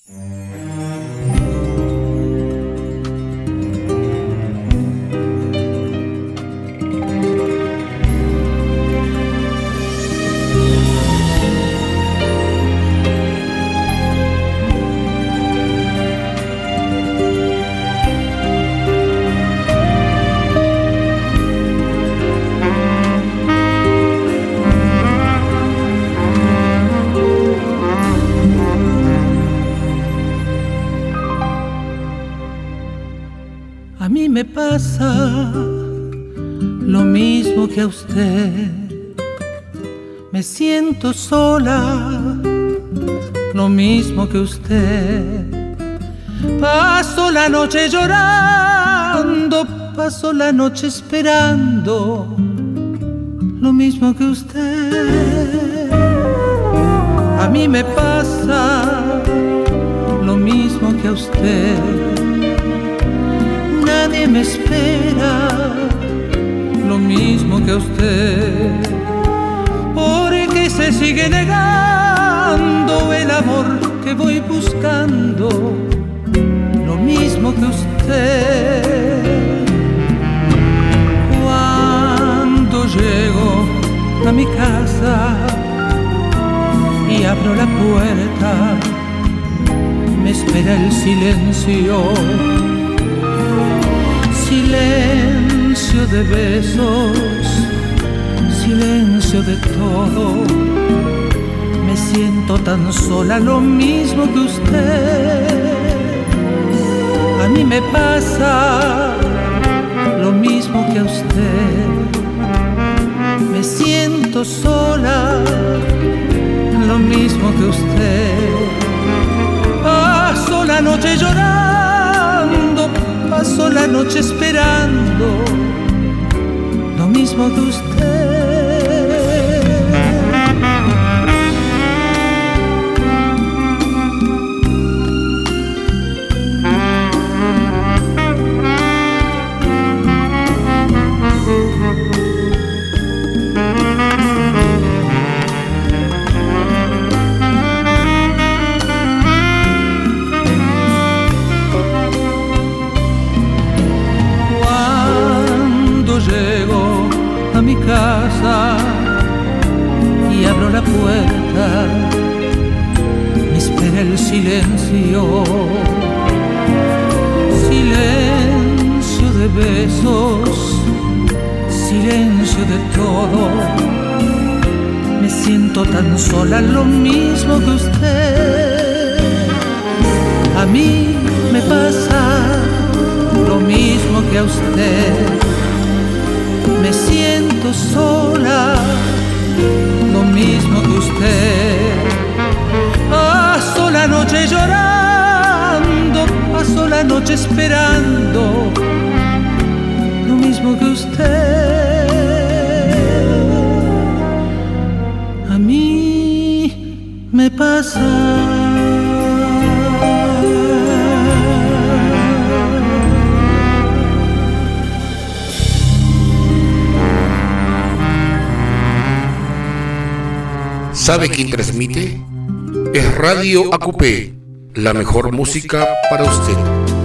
A mí me pasa lo mismo que a usted. Me siento sola, lo mismo que usted. Paso la noche llorando, paso la noche esperando, lo mismo que usted. A mí me pasa lo mismo que a usted. Nadie me espera, lo mismo que a usted, porque se sigue negando el amor que voy buscando, lo mismo que usted. Cuando llego a mi casa y abro la puerta, me espera el silencio. Silencio de besos, silencio de todo. Me siento tan sola, lo mismo que usted. A mí me pasa lo mismo que a usted. Me siento sola, lo mismo que usted. Paso la noche llorando, paso la noche esperando, lo mismo que usted. Mi casa y abro la puerta, me espera el silencio. Silencio de besos, silencio de todo. Me siento tan sola, lo mismo que usted. A mí me pasa lo mismo que a usted. Me siento sola, lo mismo que usted. Paso la noche llorando, paso la noche esperando, lo mismo que usted. A mí me pasa. ¿Sabe quién transmite? Es Radio ACUPE, la mejor música para usted.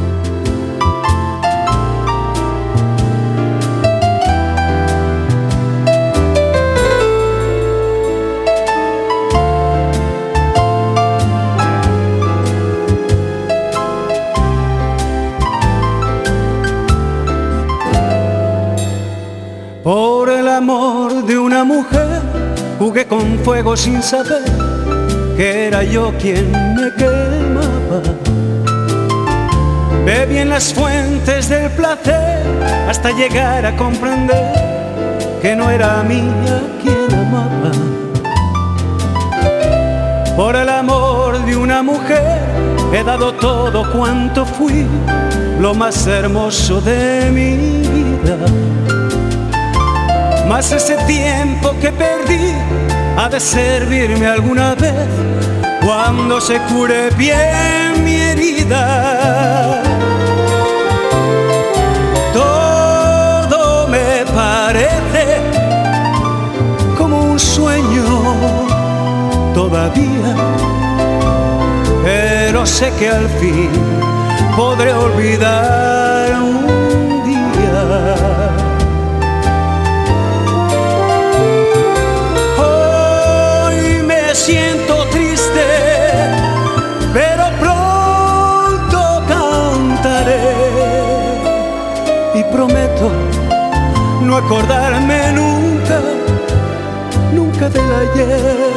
Por el amor de una mujer jugué con fuego sin saber que era yo quien me quemaba. Bebí en las fuentes del placer hasta llegar a comprender que no era mía quien amaba. Por el amor de una mujer he dado todo cuanto fui, lo más hermoso de mi vida. Mas ese tiempo que perdí ha de servirme alguna vez cuando se cure bien mi herida. Todo me parece como un sueño todavía. pero sé que al fin podré olvidar un día. Hoy me siento triste, pero pronto cantaré y prometo no acordarme nunca, nunca del ayer.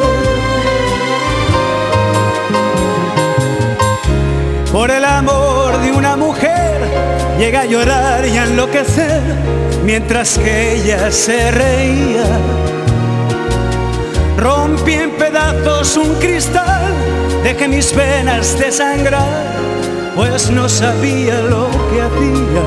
Por el amor de una mujer llegué a llorar y a enloquecer mientras que ella se reía. Rompí en pedazos un cristal, dejé mis venas desangrar, pues no sabía lo que hacía.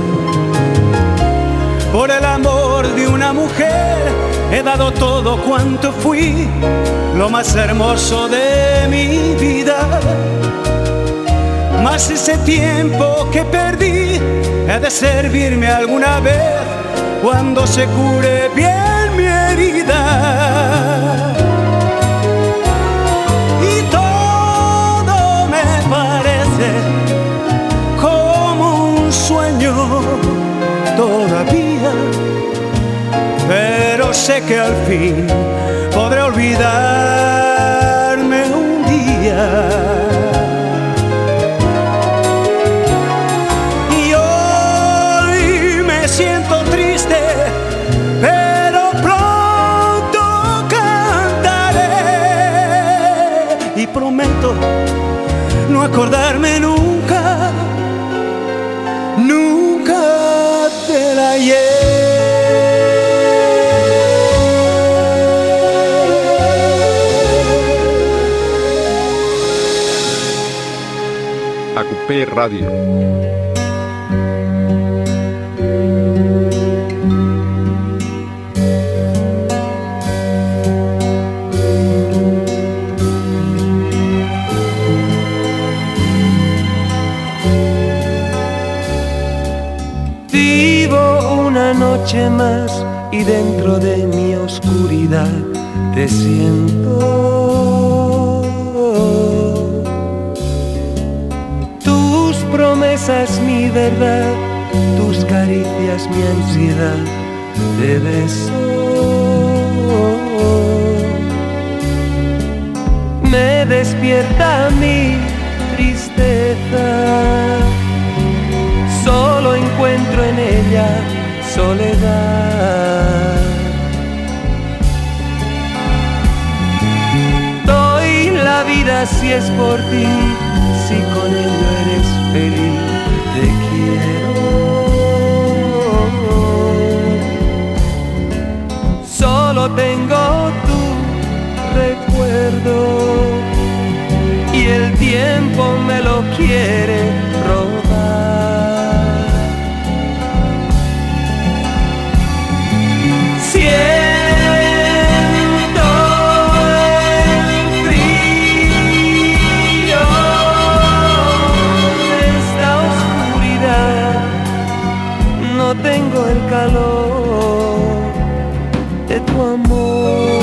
Por el amor de una mujer he dado todo cuanto fui, lo más hermoso de mi vida. Mas ese tiempo que perdí ha de servirme alguna vez cuando se cure bien mi herida. Y todo me parece como un sueño todavía, pero sé que al fin podré olvidarme un día. Siento triste, pero pronto cantaré y prometo no acordarme nunca, nunca del ayer. Acupé Radio. Noche más y dentro de mi oscuridad te siento. Tus promesas mi verdad, tus caricias mi ansiedad, te beso. Me despierta mi tristeza, solo encuentro en ella soledad. Doy la vida si es por ti, si con ello eres feliz, te quiero. Solo tengo tu recuerdo y el tiempo me lo quiere robar. Siento el frío de esta oscuridad, no tengo el calor de tu amor.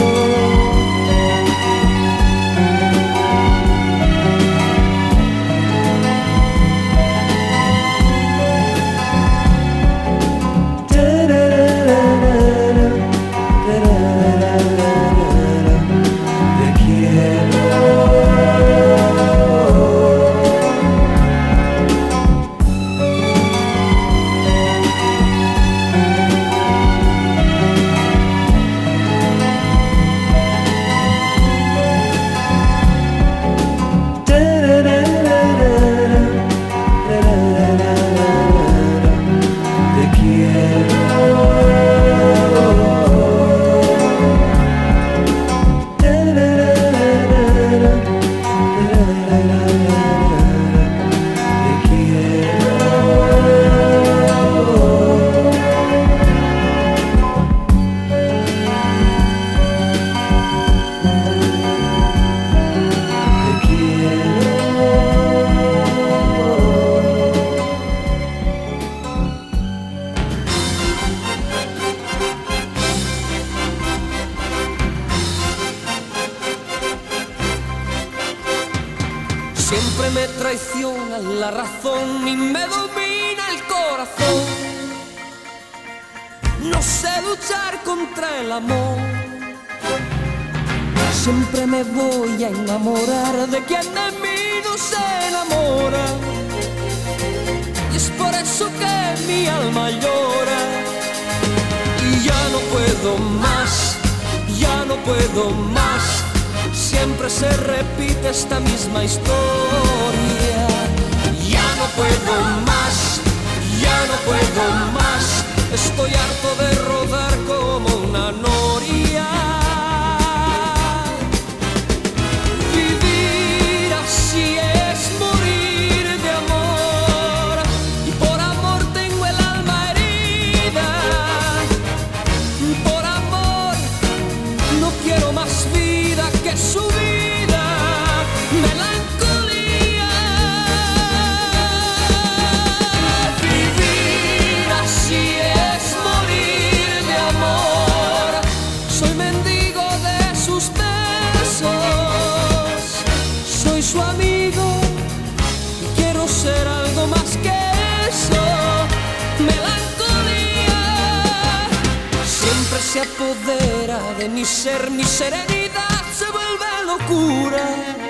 Siempre me traiciona la razón y me domina el corazón. No sé luchar contra el amor. Siempre me voy a enamorar de quien de mí no se enamora. Y es por eso que mi alma llora. Y ya no puedo más, ya no puedo más. Siempre se repite esta misma historia. Ya no puedo más, ya no puedo más. Estoy harto de rodar como una noria. Vivir así es morir de amor. Y por amor tengo el alma herida. Por amor no quiero más vida que su vida, melancolía. Vivir así es morir de amor. Soy mendigo de sus besos, soy su amigo y quiero ser algo más que eso, melancolía. Siempre se apodera de mi ser, mi serenidad se vuelve locura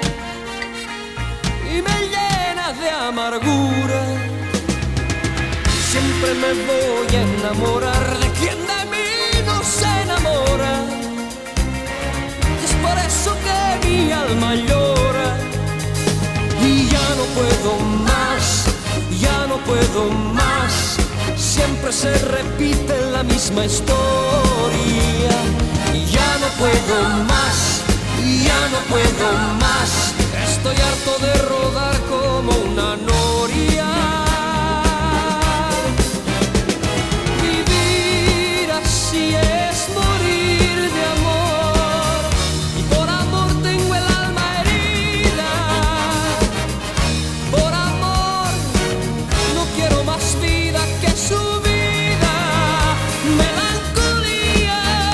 y me llena de amargura. Siempre me voy a enamorar de quien de mí no se enamora. Y es por eso que mi alma llora. Y ya no puedo más, ya no puedo más. Siempre se repite la misma historia. Y ya no puedo más, ya no puedo más. Estoy harto de rodar como una noria. Vivir así es morir de amor. Y por amor tengo el alma herida. Por amor no quiero más vida que su vida, melancolía.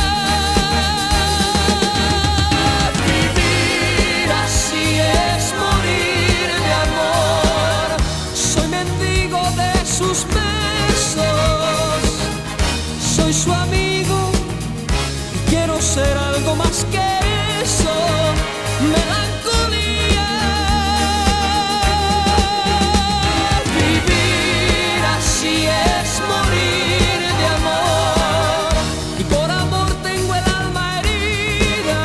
Vivir así es morir de amor. Soy mendigo de sus besos, soy su amigo y quiero ser algo más que eso, melancolía. Vivir así es morir de amor. Y por amor tengo el alma herida.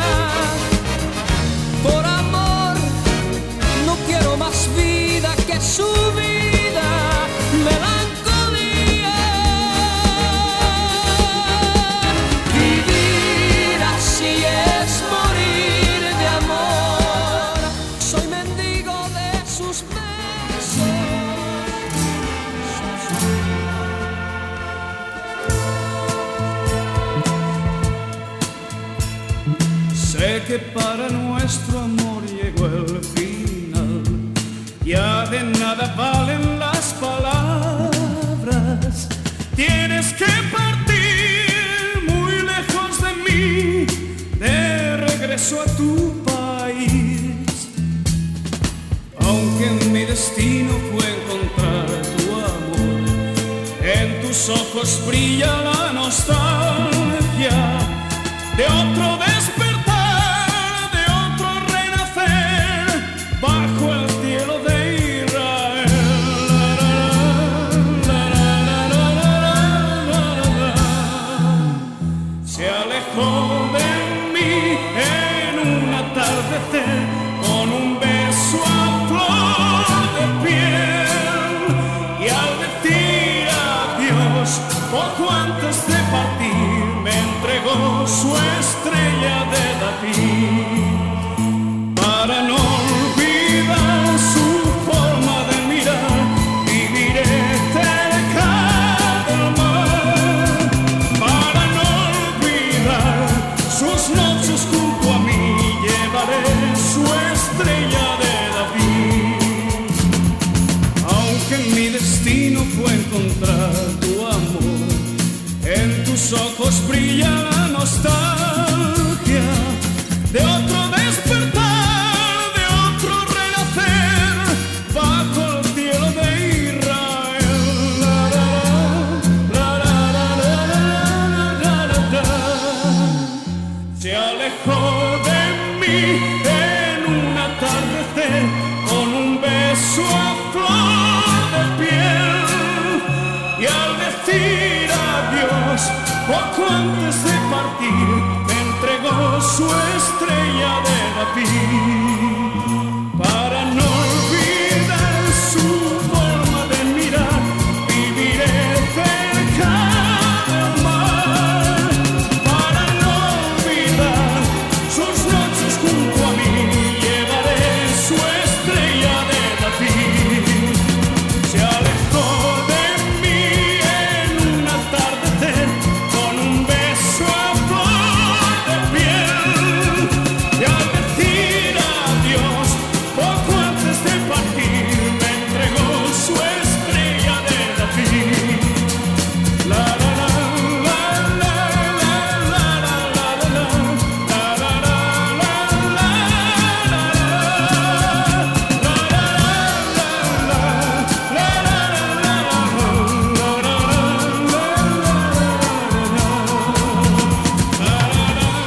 Por amor no quiero más vida que su vida, melancolía. Vivir así es morir de amor. Soy mendigo de sus besos. Sé que para nuestro amor llegó el final. Ya de nada valen las palabras. Tienes que partir muy lejos de mí, de regreso a tu país. Aunque mi destino fue encontrar tu amor, en tus ojos brilla la nostalgia de otro despertar, de otro renacer bajo el cielo de Israel. Se alejó de mí en un atardecer con un beso a flor de piel, y al decir adiós poco antes de partir me entregó su estrella de David para no olvidar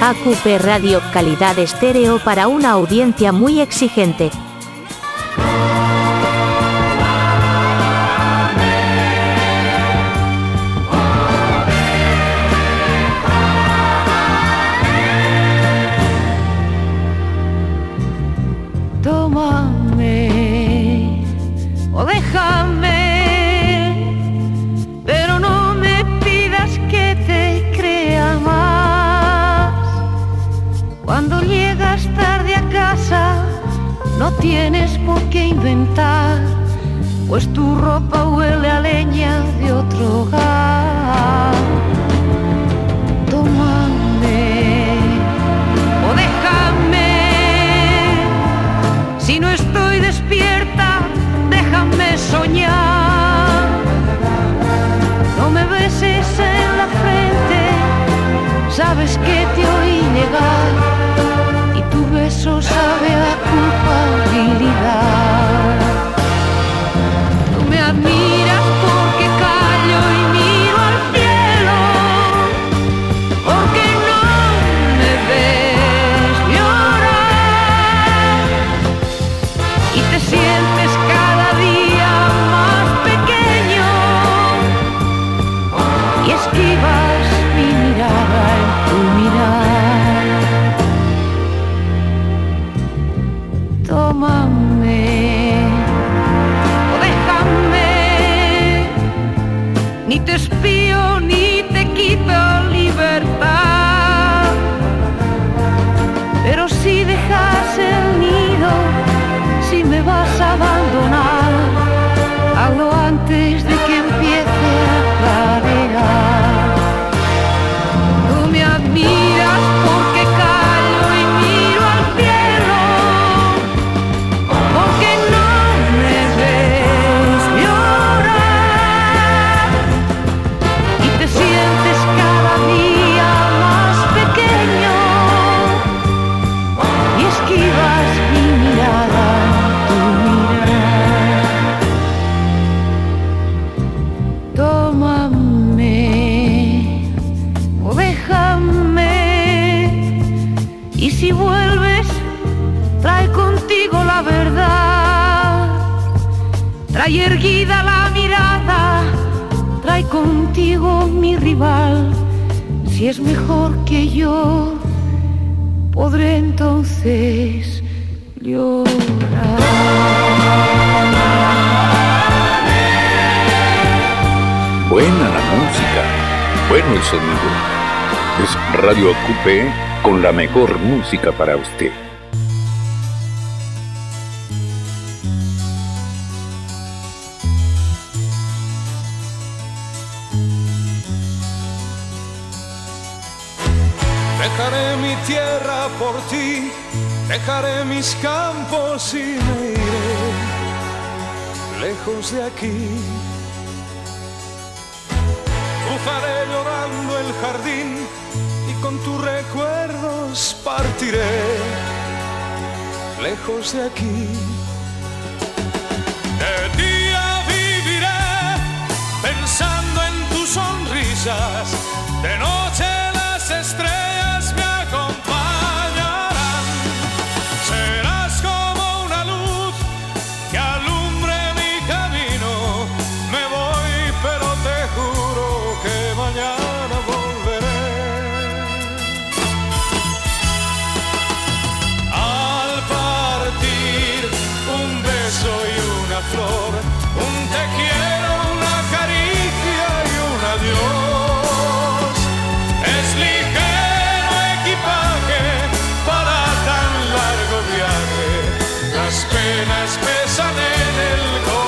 AQP Radio, calidad estéreo para una audiencia muy exigente. Tómame o déjame, pero no me pidas que te crea más. Cuando llegas tarde a casa, no tienes por qué inventar, pues tu ropa huele a leña de otro hogar. Tómame o déjame, si no estoy despierta, déjame soñar. No me beses en la frente, sabes que te oí negar, y tu beso sabe a culpabilidad. Tú me admiras porque callo y miro al cielo, porque no me ves llorar, y te sientes cada día más pequeño y esquivas mi mirada en tu mirar. Tómame o déjame, ni te espío ni te quito libertad, pero si dejas el nido, si me vas a abandonar, hazlo antes de que empiece a clarear. Tú me admiras porque callo y miro al cielo, porque no me ves llorar, y te sientes cada día más pequeño y esquivas mi mirada, tu mirar. Tómame o déjame, y si vuelves, trae contigo la verdad, trae erguida la mirada, trae contigo mi rival. Si es mejor que yo, podré entonces llorar. Buena la música, bueno el sonido. Es Radio AQP con la mejor música para usted. Dejaré mi tierra por ti, dejaré mis campos y me iré lejos de aquí. Cruzaré llorando el jardín y con tus recuerdos partiré lejos de aquí. De día viviré pensando en tus sonrisas, de noche las estrellas me acompañarán. Serás como una luz que alumbre mi camino. Me voy, pero te juro que mañana volveré. Al partir, un beso y una flor, un te quiero, una caricia y un adiós. Es ligero equipaje para tan largo viaje, las penas pesan en el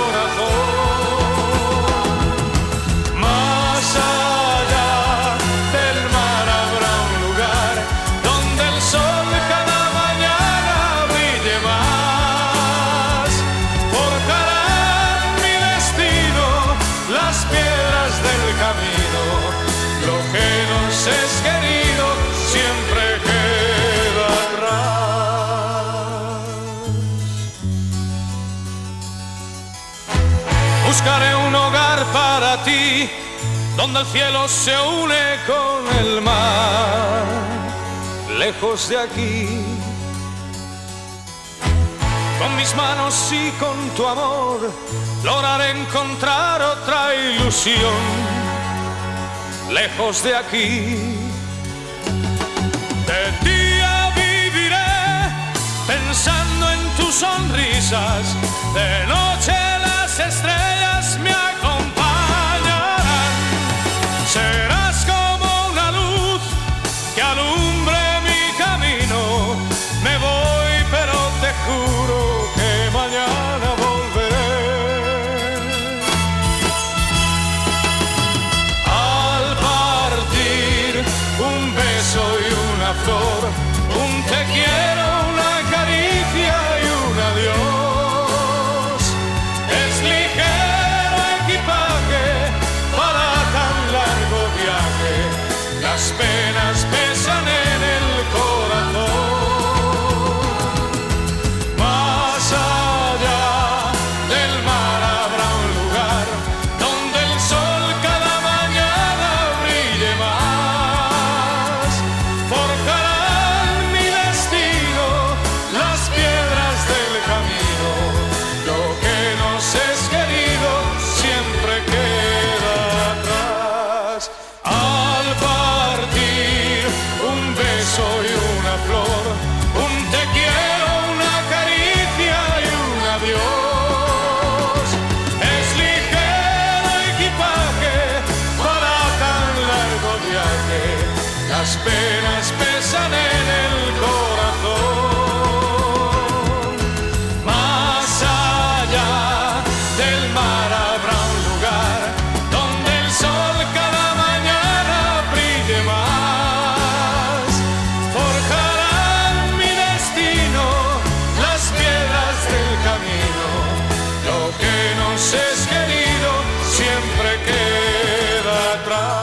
corazón. Más allá del mar habrá un lugar donde el sol cada mañana brille más. Forjarán mi destino las piedras del camino, lo que nos es querido siempre queda atrás. Buscaré un hogar para ti, donde el cielo se une con el mar. lejos de aquí. Con mis manos y con tu amor lograré encontrar otra ilusión, lejos de aquí. De día viviré pensando en tus sonrisas, de noche las estrellas me acompañarán. Serás como una luz que alumbre mi camino. Me voy, pero te juro que mañana volveré. Al partir, un beso y una flor, un te quiero, una caricia y un adiós. Es ligero equipaje para tan largo viaje. Las penas pesan en el corazón. Más allá del mar habrá un lugar donde el sol cada mañana brille más. Forjarán mi destino las piedras del camino. Lo que nos es querido siempre queda atrás. Al partir, un beso y una flor, un te quiero, una caricia y un adiós. Es ligero equipaje para tan largo viaje. Las penas pesan en el corazón. Más allá del mar habrá un lugar donde el sol cada mañana brille más. Forjarán mi destino las piedras del camino. Lo que nos es querido siempre queda atrás.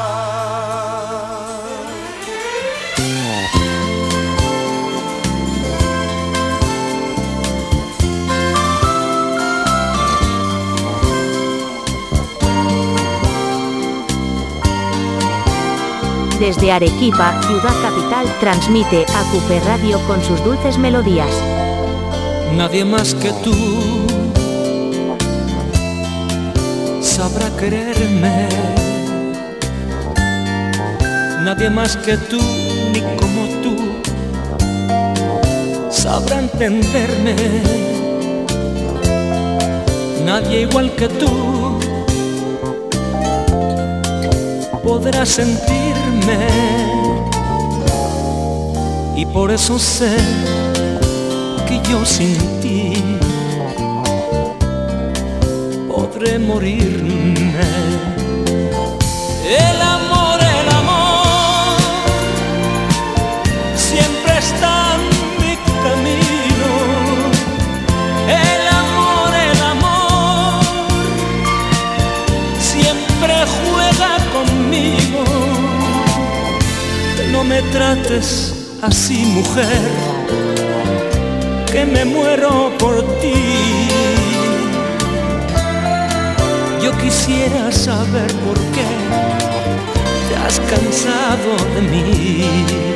Desde Arequipa, ciudad capital, transmite AQP Radio con sus dulces melodías. Nadie más que tú sabrá quererme. Nadie más que tú, ni como tú, sabrá entenderme. Nadie igual que tú podrá sentirme. Y por eso sé que yo sin ti podré morirme. El amor siempre está en mi camino. El amor siempre juega conmigo. No me trates así, mujer, que me muero por ti. Yo quisiera saber por qué te has cansado de mí.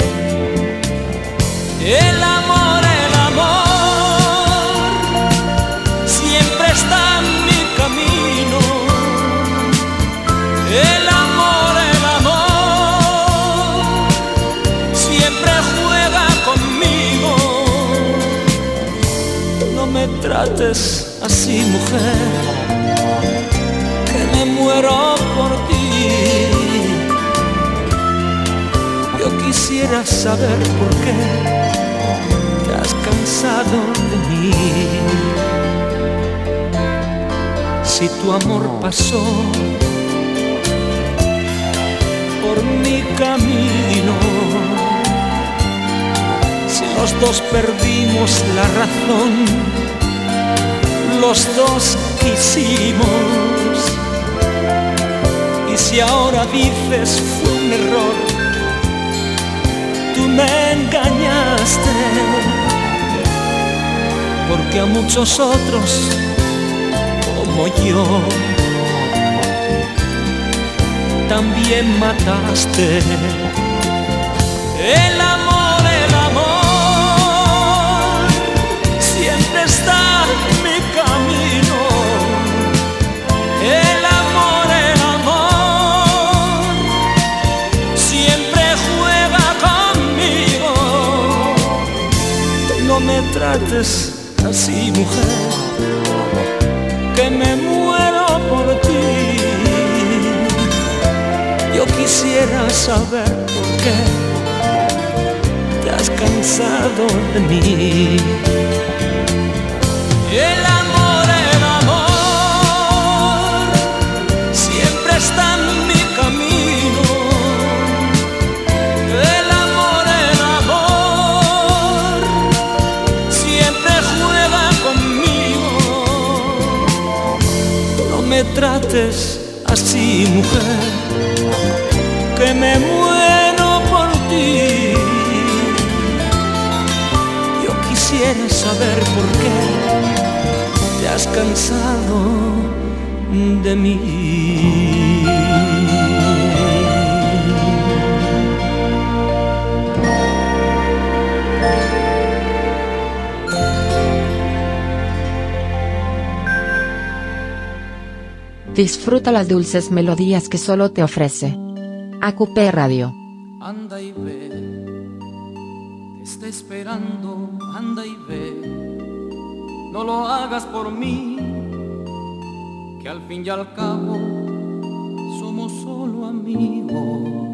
El amor siempre está en mi camino. El amor siempre juega conmigo. No me trates así, mujer, que me muero por ti. Yo quisiera saber por qué te has cansado de mí. Si tu amor pasó por mi camino, si los dos perdimos la razón, los dos quisimos, y si ahora dices fue un error, tú me engañaste, porque a muchos otros como yo también mataste. El amor trates así, mujer, que me muero por ti. Yo quisiera saber por qué te has cansado de mí. El amor siempre está en mi camino. El amor siempre juega conmigo. No me trates así, mujer, que me muero por ti. Yo quisiera saber por qué te has cansado de mí. Disfruta las dulces melodías que solo te ofrece AQP Radio. Anda y ve, te está esperando, anda y ve. No lo hagas por mí, que al fin y al cabo somos solo amigos.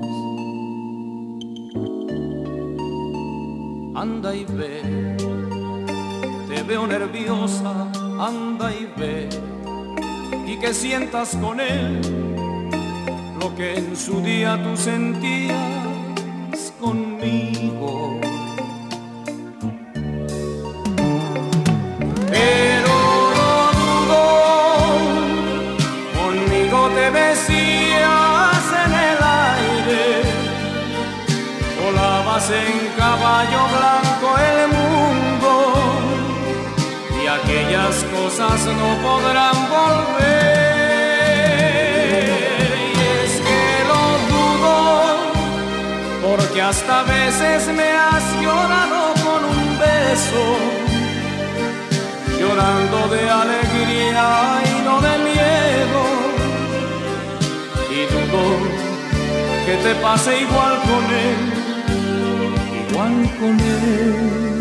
Anda y ve, te veo nerviosa, anda y ve, y que sientas con él lo que en su día tú sentías conmigo. Pero no dudo, conmigo te mecías en el aire, volabas en caballo blanco el mundo, y aquellas cosas no podrán volver. Porque hasta a veces me has llorado con un beso, llorando de alegría y no de miedo. Y dudo que te pase igual con él, igual con él.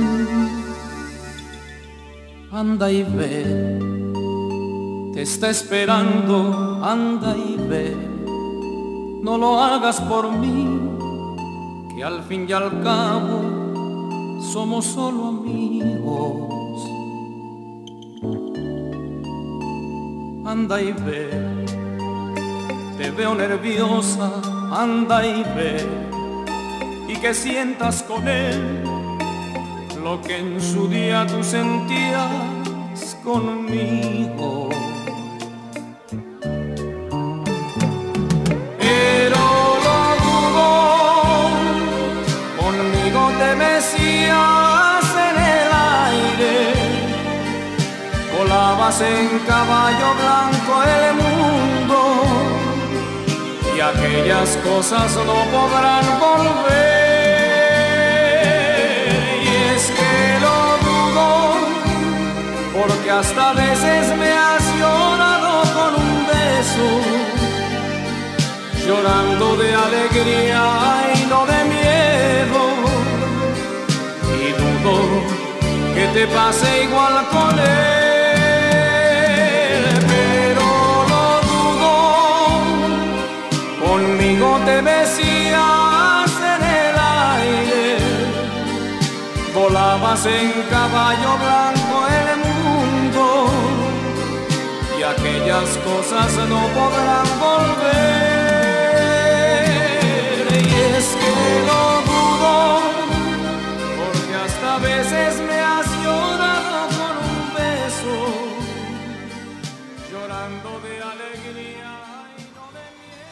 Anda y ve, te está esperando, anda y ve. No lo hagas por mí, que al fin y al cabo somos solo amigos. Anda y ve, te veo nerviosa, anda y ve, y que sientas con él lo que en su día tú sentías conmigo. Te mecías en el aire, volabas en caballo blanco el mundo, y aquellas cosas no podrán volver. Y es que lo dudo, porque hasta a veces me has llorado con un beso, llorando de alegría y no de miedo. Que te pase igual con él, pero lo dudo, conmigo te mecías en el aire, volabas en caballo blanco el mundo, y aquellas cosas no podrán volver. Y es que lo dudo, a veces me has llorado con un beso, llorando de alegría y no de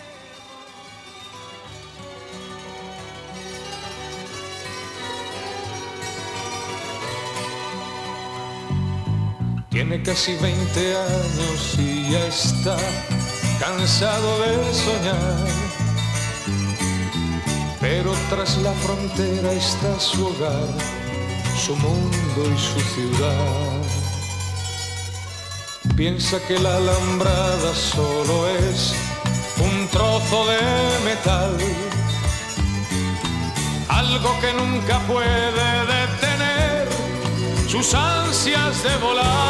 miedo. Tiene casi 20 años y ya está cansado de soñar, pero tras la frontera está su hogar, su mundo y su ciudad. Piensa que la alambrada solo es un trozo de metal, algo que nunca puede detener sus ansias de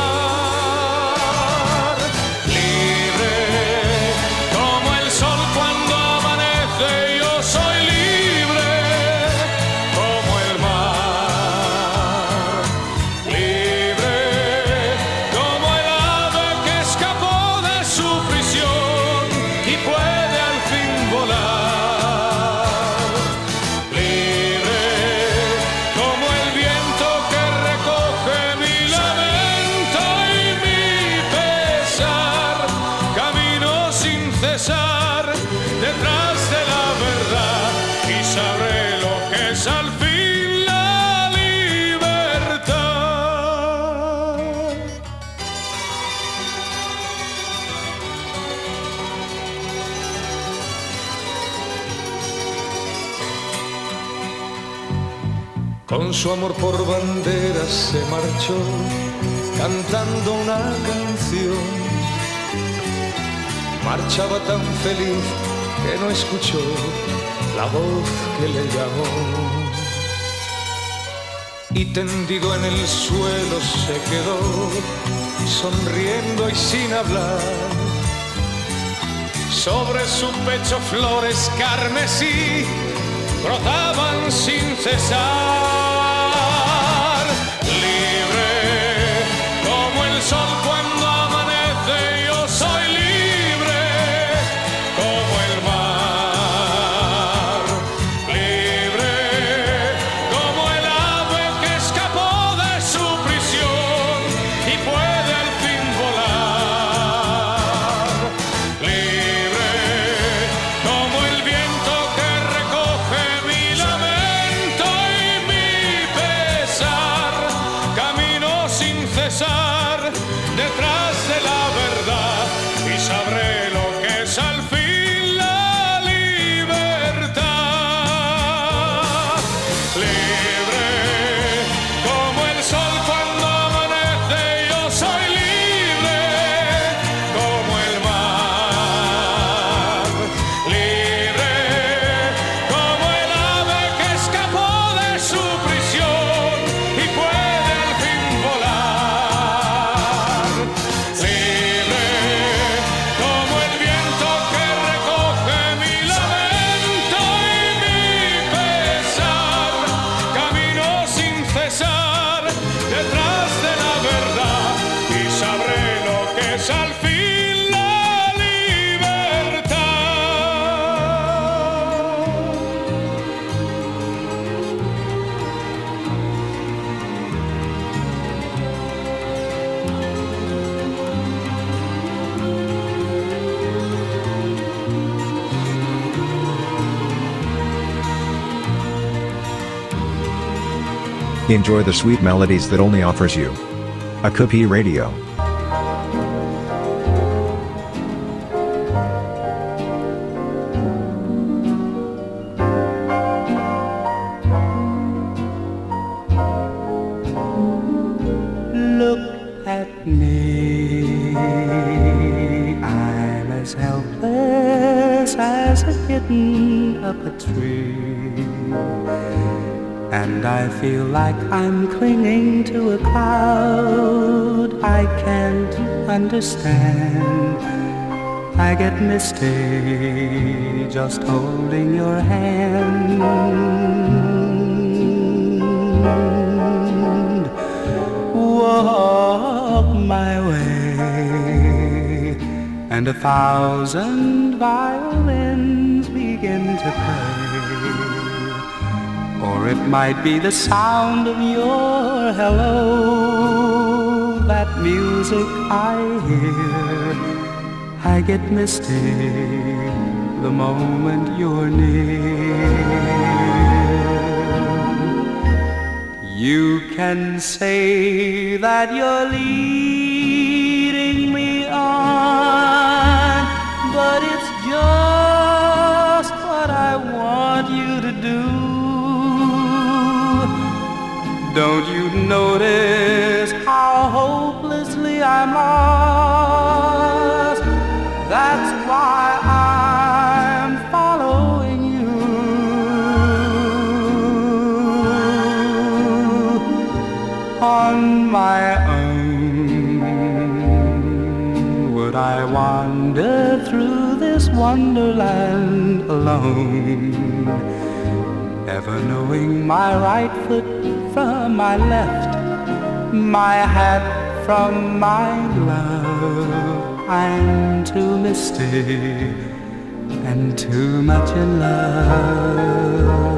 volar, libre como el sol cuando amanece. Yo soy libre como el mar, libre como el ave que escapó de su prisión y puede al fin volar, libre como el viento que recoge mi lamento y mi pesar. Camino sin cesar detrás de la verdad y sabré lo que es al fin la libertad. Con su amor por bandera se marchó cantando una canción. Marchaba tan feliz que no escuchó la voz que le llamó. Y tendido en el suelo se quedó, sonriendo y sin hablar. Sobre su pecho flores carmesí brotaban sin cesar, libre como el sol cuando amanece. Yo soy libre como el mar, libre como el ave que escapó de su prisión y puede al fin volar, libre como el viento que recoge mi lamento y mi pesar. Camino sin cesar detrás de la verdad y sabré lo que es al fin la libertad, libre como el sol cuando amanece. Yo soy libre como el mar, libre como el ave que escapó de su prisión y puede al fin volar, libre como el viento que recoge mi lamento y mi pesar. Camino sin cesar detrás de la verdad y sabré lo que es al fin la libertad. Enjoy the sweet melodies that only offers you Akupe Radio. Look at me, I'm as helpless as a kitten up a tree, and I feel like I'm clinging to a cloud I can't understand. I get misty just holding your hand. Walk my way, and 1,000 violins begin to play. Or it might be the sound of your hello, that music I hear. I get misty the moment you're near. You can say that you're leading me on, but it's just what I want you to do. Don't you notice how hopelessly I'm lost? That's why I'm following you. On Would I wander through this wonderland alone, never knowing my right foot from my left, my hat from my glove? I'm too misty and too much in love.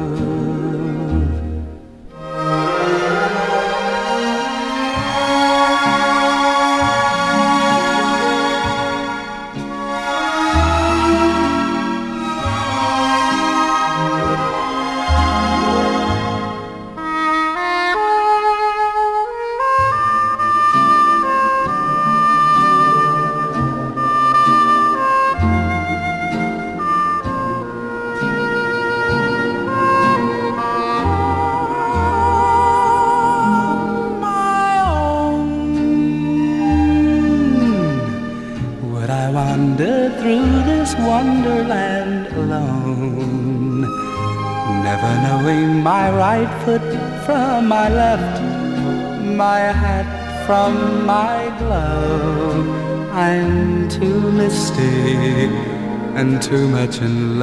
Wonderland alone, never knowing my right foot from my left, my hat from my glove. I'm too misty and too much in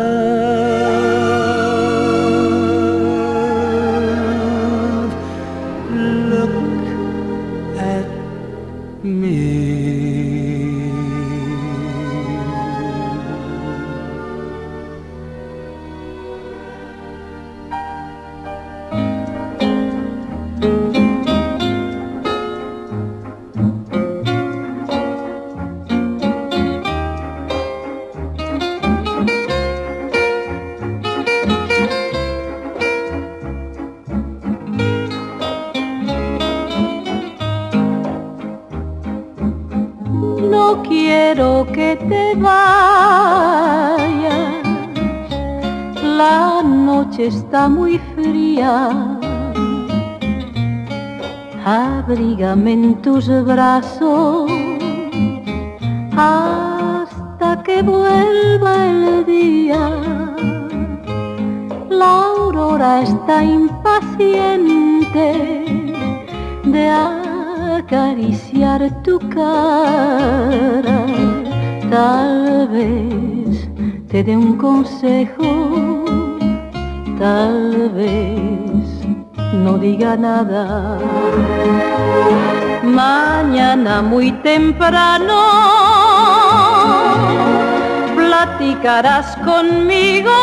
love. Look at me. Quiero que te vayas, la noche está muy fría, abrígame en tus brazos hasta que vuelva el día. La aurora está impaciente de acariciar tu cara. Tal vez te dé un consejo, tal vez no diga nada. Mañana muy temprano platicarás conmigo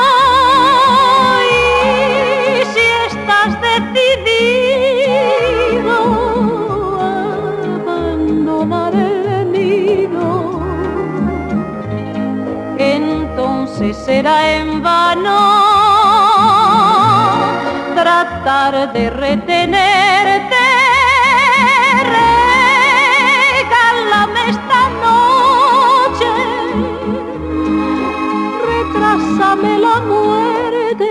y si estás decidido a abandonar el nido, entonces será en vano tratar de retenerte. Regálame esta noche, retrásame la muerte.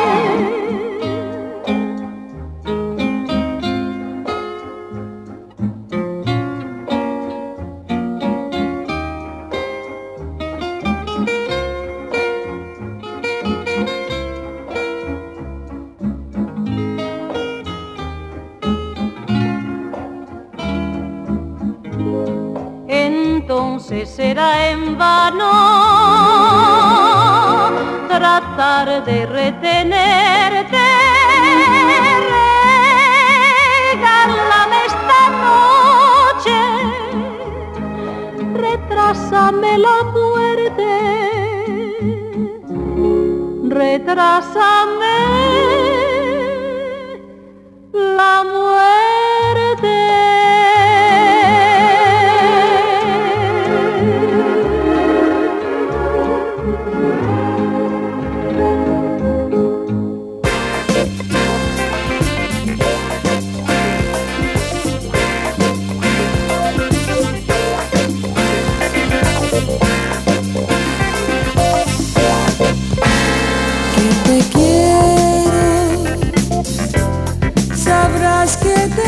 Entonces será en vano tratar de retenerte. Regálame esta noche, retrásame la muerte, retrásame la muerte. Que te quiero, sabrás que te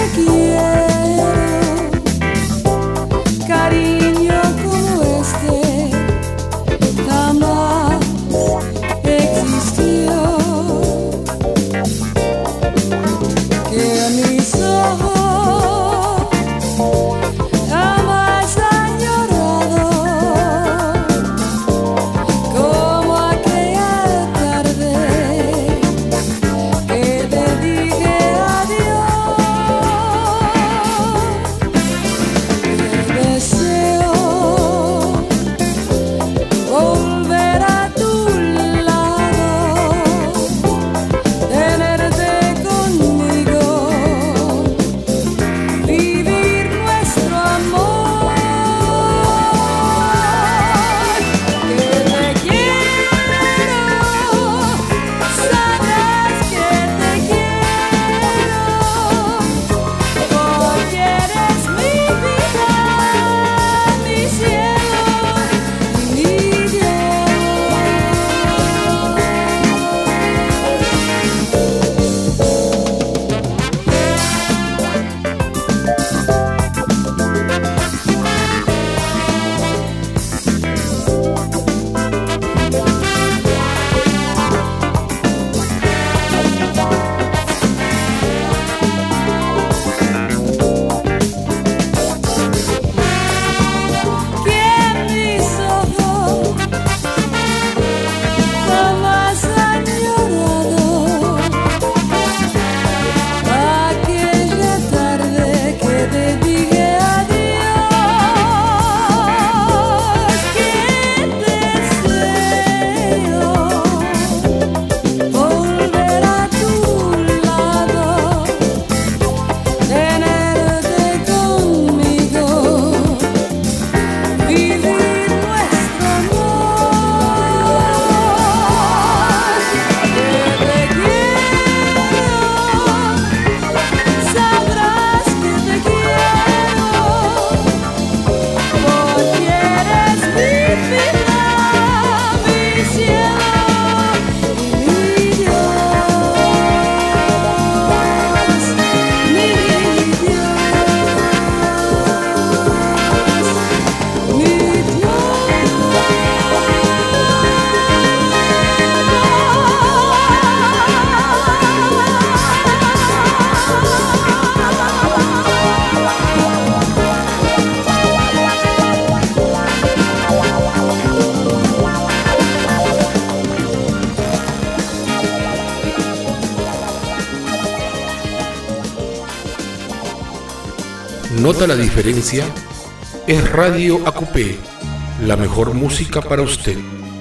¿Nota la diferencia? Es Radio AQP, la mejor música para usted.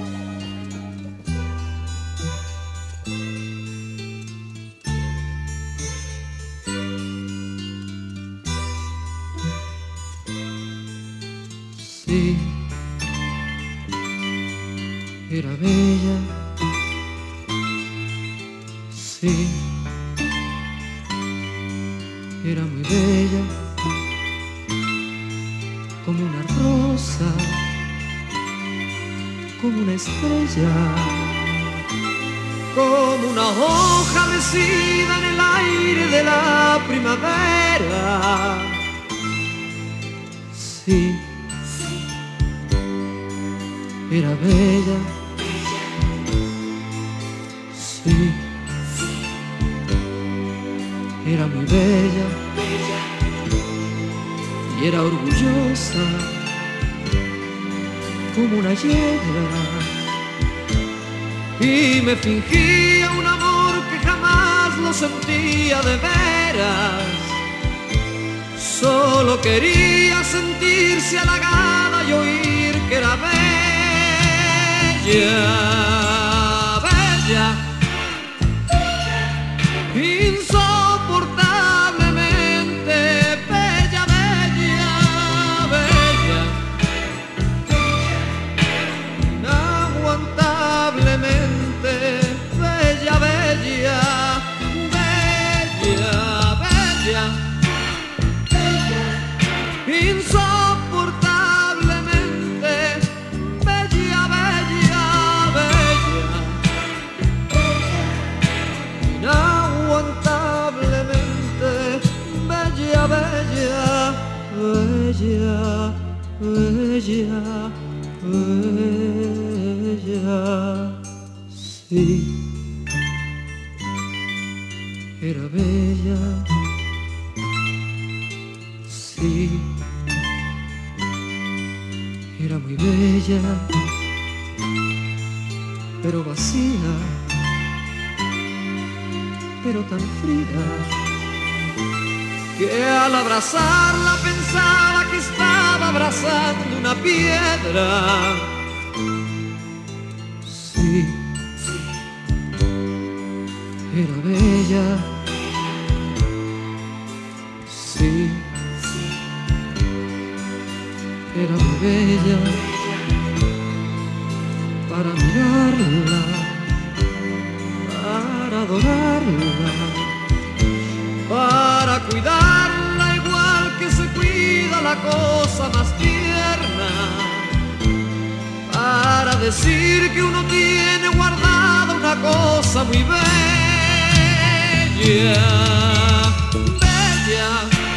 Sí, era bella. Sí, era muy bella, como una rosa, como una estrella, como una hoja mecida en el aire de la primavera. Sí, era bella. Sí, era muy bella y era orgullosa como una yegua, y me fingía un amor que jamás lo sentía de veras. Solo quería sentirse halagada y oír que era bella, bella, insoportablemente bella, bella, bella, inaguantablemente bella, bella, bella, bella, insoportablemente bella, bella, bella, inaguantablemente bella, bella, bella, bella, bella. Sí, era bella. Sí, era muy bella, pero vacía, pero tan fría, que al abrazarla pensaba que estaba abrazando una piedra. Sí, era bella. Sí, era muy bella para mirarla, para adorarla, para cuidarla igual que se cuida la cosa más tierna, para decir que uno tiene guardada una cosa muy bella, bella,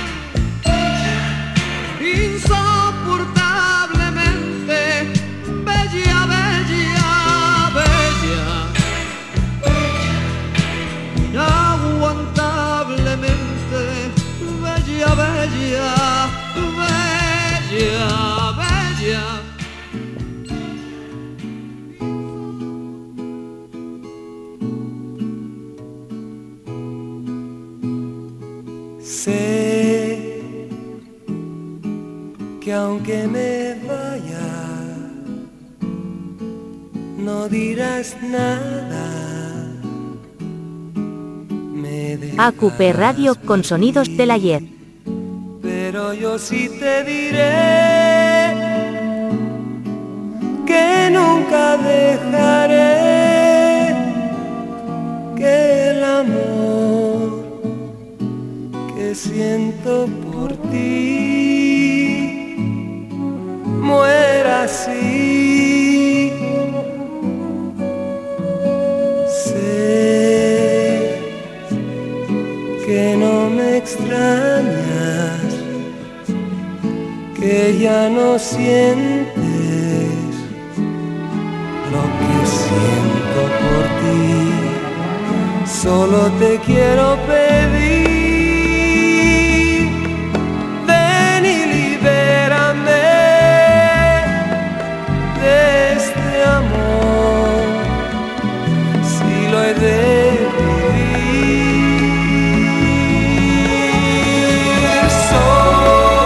insoportablemente bella, bella, bella, inaguantablemente bella, bella, bella, bella. Sé que aunque me vaya, no dirás nada. AQP Radio con sonidos del ayer. Pero yo sí te diré que nunca dejaré que el amor que siento por ti muera así. Sé que no me extrañas, que ya no sientes lo que siento por ti. Solo te quiero pedir, ven y libérame de este amor, si lo he de vivir. Solo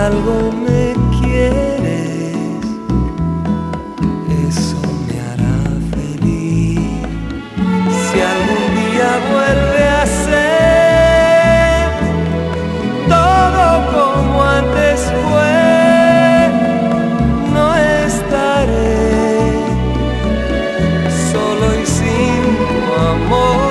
algo me quieres, eso me hará feliz. Si algún día vuelve a ser todo como antes fue, no estaré solo y sin tu amor.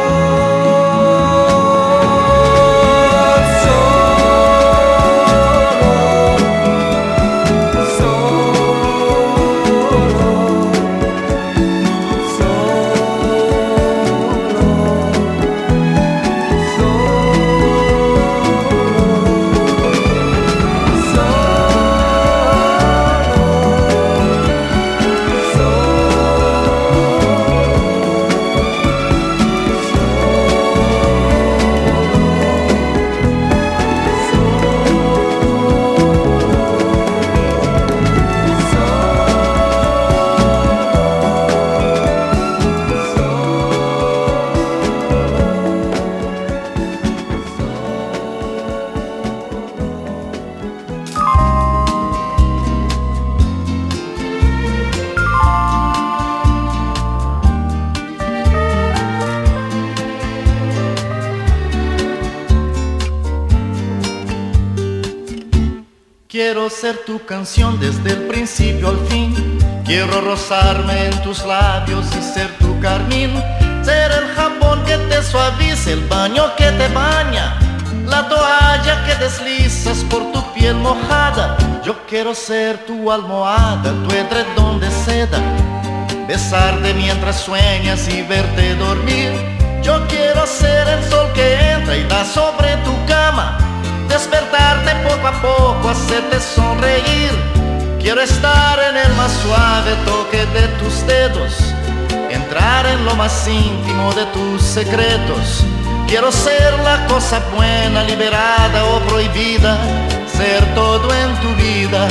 Quiero ser tu canción desde el principio al fin. Quiero rozarme en tus labios y ser tu carmín. Ser el jabón que te suaviza, el baño que te baña, la toalla que deslizas por tu piel mojada. Yo quiero ser tu almohada, tu edredón de seda, besarte mientras sueñas y verte dormir. Yo quiero ser el sol que entra y da sobre tu cama, despertarte poco a poco, hacerte sonreír. Quiero estar en el más suave toque de tus dedos, entrar en lo más íntimo de tus secretos. Quiero ser la cosa buena, liberada o prohibida, ser todo en tu vida.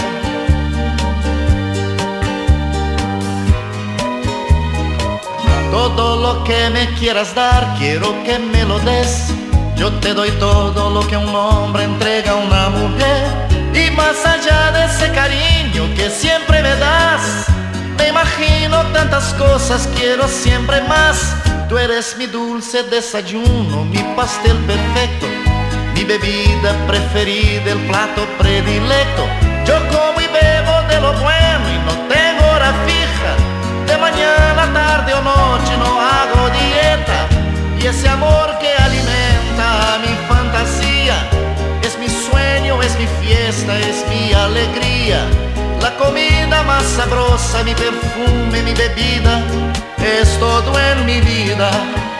Todo lo que me quieras dar, quiero que me lo des. Yo te doy todo lo que un hombre entrega a una mujer. Y más allá de ese cariño que siempre me das, me imagino tantas cosas, quiero siempre más. Tú eres mi dulce desayuno, mi pastel perfecto, mi bebida preferida, el plato predilecto. Yo como y bebo de lo bueno y no tengo hora fija. De mañana, tarde o noche no hago dieta. Y ese amor que alimenta mi fantasía es mi sueño, es mi fiesta, es mi alegría. La comida más sabrosa, mi perfume, mi bebida, es todo en mi vida.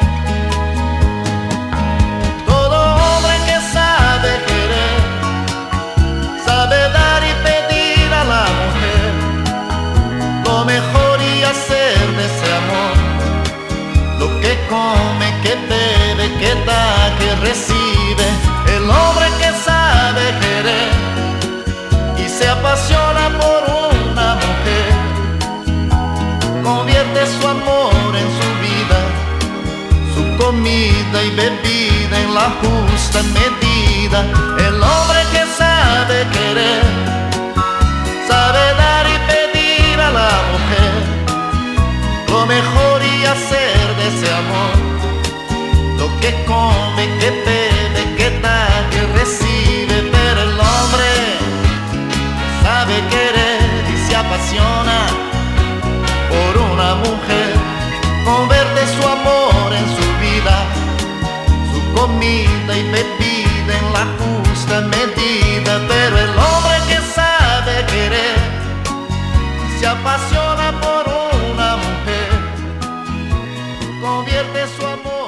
Todo hombre que sabe querer, sabe dar y pedir a la mujer lo mejor y hacer de ese amor lo que come, que bebe, que da, que recibe. El hombre que sabe querer y se apasiona por una mujer, convierte su amor en su vida, su comida y bebida en la justa medida. El hombre que sabe querer, sabe dar y pedir a la mujer lo mejor y hacer de ese amor lo que come, que bebe, que da, que recibe. Pero el hombre sabe querer y se apasiona por una mujer, convierte su amor en su vida, su comida y bebida en la justa medida. Pero el hombre que sabe querer se apasiona por una mujer, convierte su amor.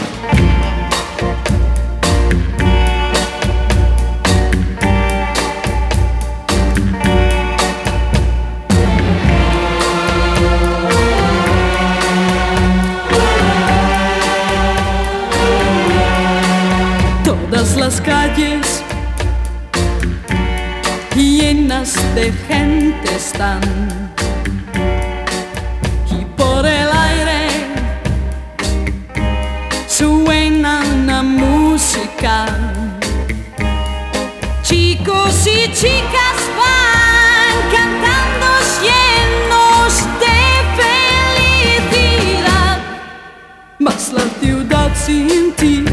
Todas las calles llenas de gente están, y por el aire suena una música. chicos y chicas van cantando llenos de felicidad, mas la ciudad sin ti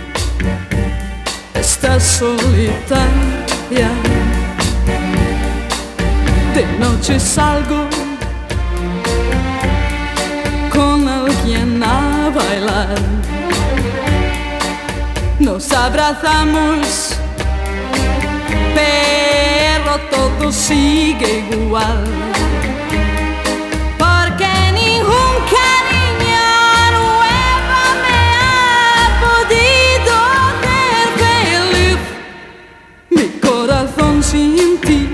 está solitaria. De noche salgo con alguien a bailar, nos abrazamos, pero todo sigue igual, porque ningún cariño nuevo me ha podido hacer feliz. Mi corazón sin ti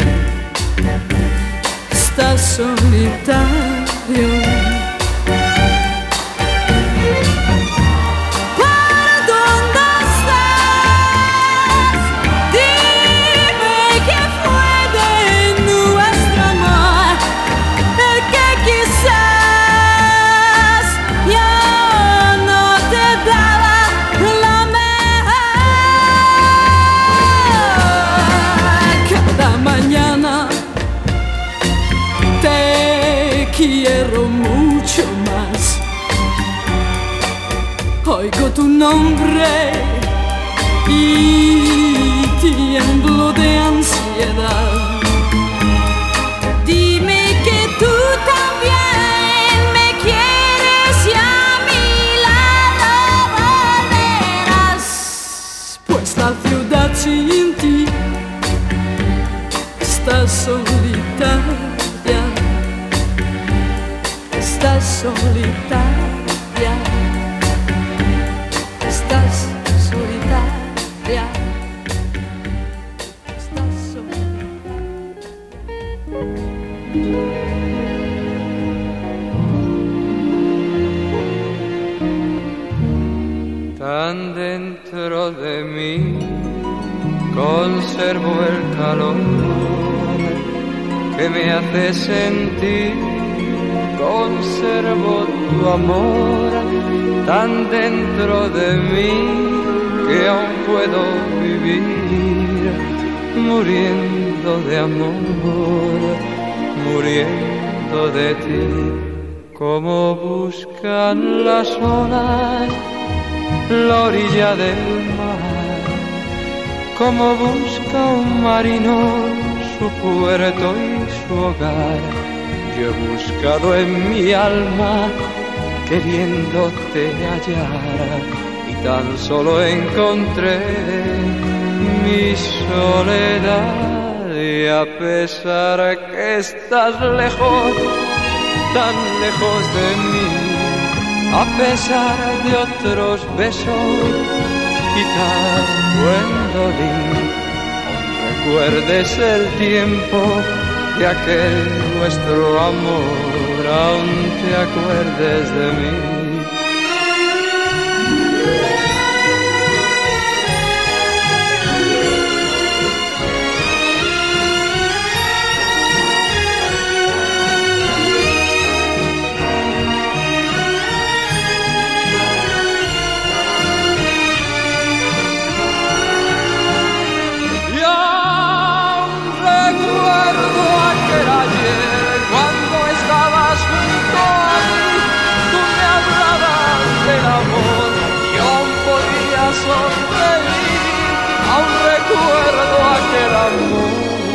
está solitario. Quiero mucho más. Oigo tu nombre y tiemblo de ansiedad. Dime que tú también me quieres y a mi lado volverás, pues la ciudad sin ti está solitaria. Estás solitaria, estás solitaria, estás solitaria. Tan dentro de mí conservo el calor que me hace sentir. Conservo tu amor tan dentro de mí que aún puedo vivir muriendo de amor, muriendo de ti. Como buscan las olas la orilla del mar, como busca un marino su puerto y su hogar. Yo he buscado en mi alma queriéndote hallar y tan solo encontré mi soledad. Y a pesar que estás lejos, tan lejos de mí, a pesar de otros besos, quizás buen dolín, recuerdes el tiempo de aquel nuestro amor, aún te acuerdes de mí. Aún recuerdo aquel amor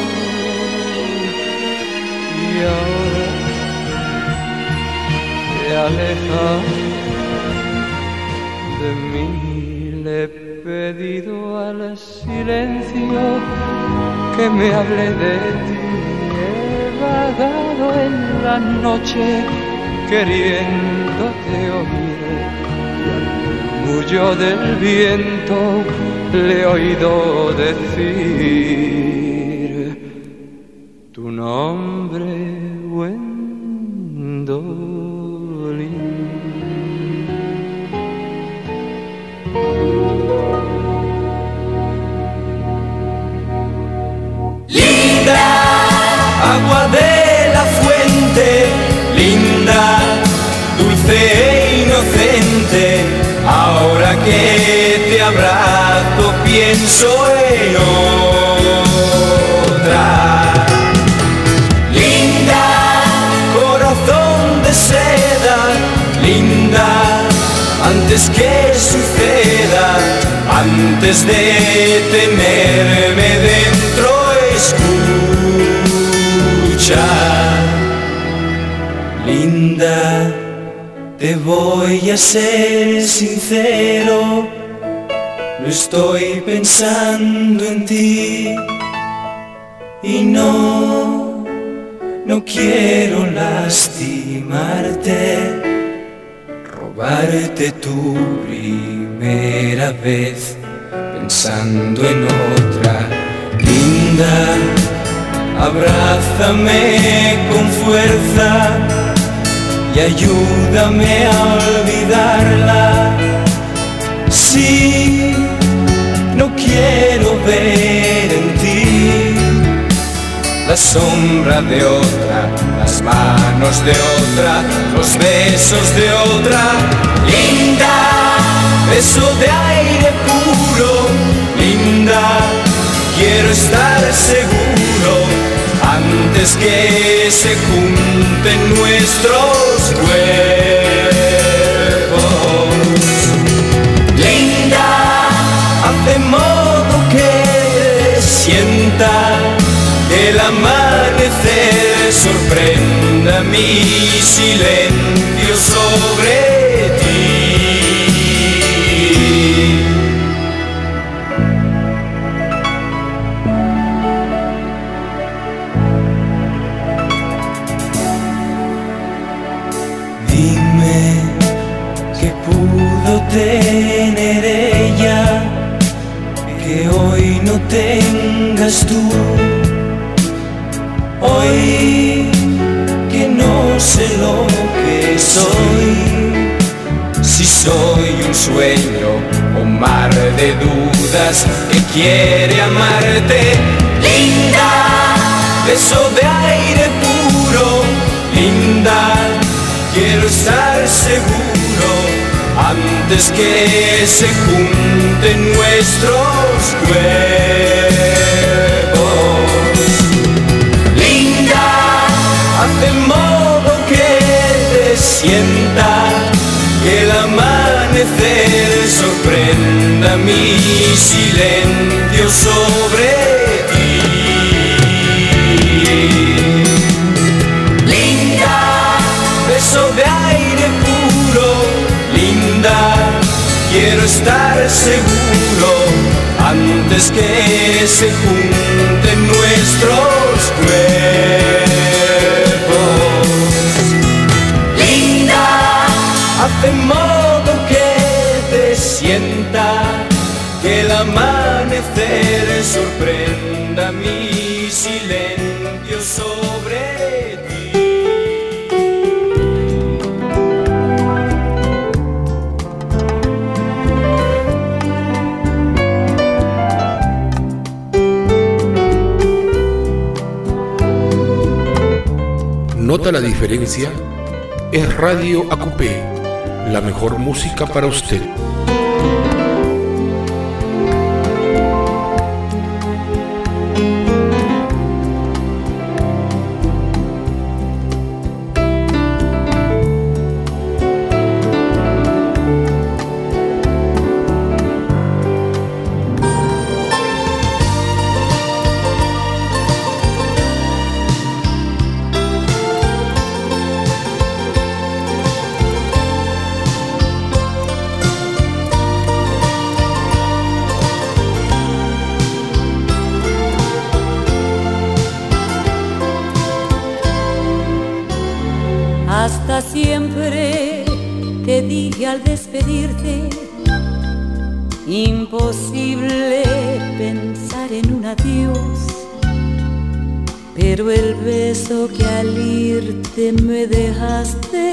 y ahora te alejas de mí. Le he pedido al silencio que me hable de ti. He vagado en la noche queriéndote oír. Murmullo del viento le he oído decir tu nombre, Gwendolyn. Linda, agua de la fuente, linda, dulce e inocente. Ahora que te abrazo pienso en hoy. ganas de tenerme dentro. Escucha, linda, te voy a ser sincero, no estoy pensando en ti y no quiero lastimarte, robarte tu primera vez pensando en otra. Linda, abrázame con fuerza y ayúdame a olvidarla. Sí, no quiero ver en ti la sombra de otra, las manos de otra, los besos de otra. Linda, beso de aire puro. Linda, quiero estar seguro antes que se junten nuestros cuerpos. Linda, haz de modo que sienta que el amanecer sorprenda mi silencio sobre ti. Dime qué pudo tener ella que hoy no tengas tú. Hoy que no sé lo que soy, si soy un sueño o mar de dudas que quiere amarte. Linda, beso de aire puro. Linda, quiero estar seguro antes que se junten nuestros cuerpos. Linda, haz de modo que te sienta que el amanecer sorprenda mi silencio sobre ti. Linda, beso de aire puro. Linda, quiero estar seguro antes que se junten nuestros cuerpos. Linda, haz de modo que te sienta que el amanecer sorprenda mi silencio sobre ti. ¿Nota la diferencia? Es Radio AQP, la mejor música para usted. Hasta siempre, te dije al despedirte, imposible pensar en un adiós, pero el beso que al irte me dejaste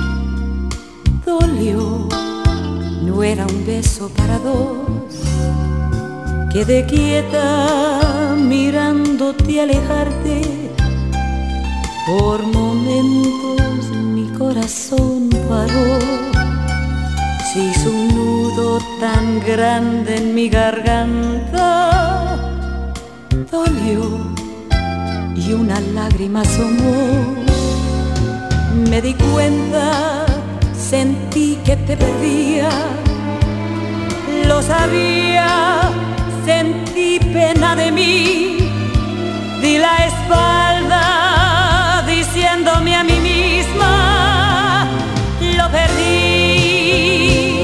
dolió, no era un beso para dos. Quedé quieta mirándote alejarte, por momentos mi corazón paró, se hizo un nudo tan grande en mi garganta, dolió y una lágrima asomó. Me di cuenta, sentí que te perdía, lo sabía, sentí pena de mí, di la espalda diciéndome a mí misma, lo perdí.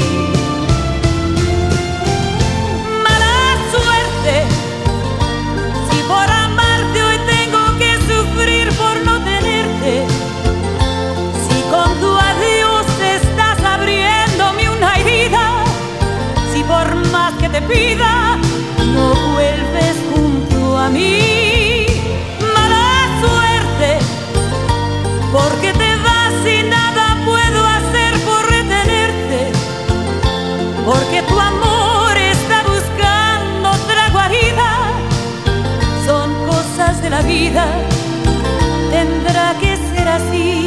Mala suerte, si por amarte hoy tengo que sufrir por no tenerte, si con tu adiós estás abriéndome una herida, si por más que te pida no vuelves junto a mí. Mala suerte, porque te vas y nada puedo hacer por retenerte, porque tu amor está buscando otra guarida. Son cosas de la vida, tendrá que ser así.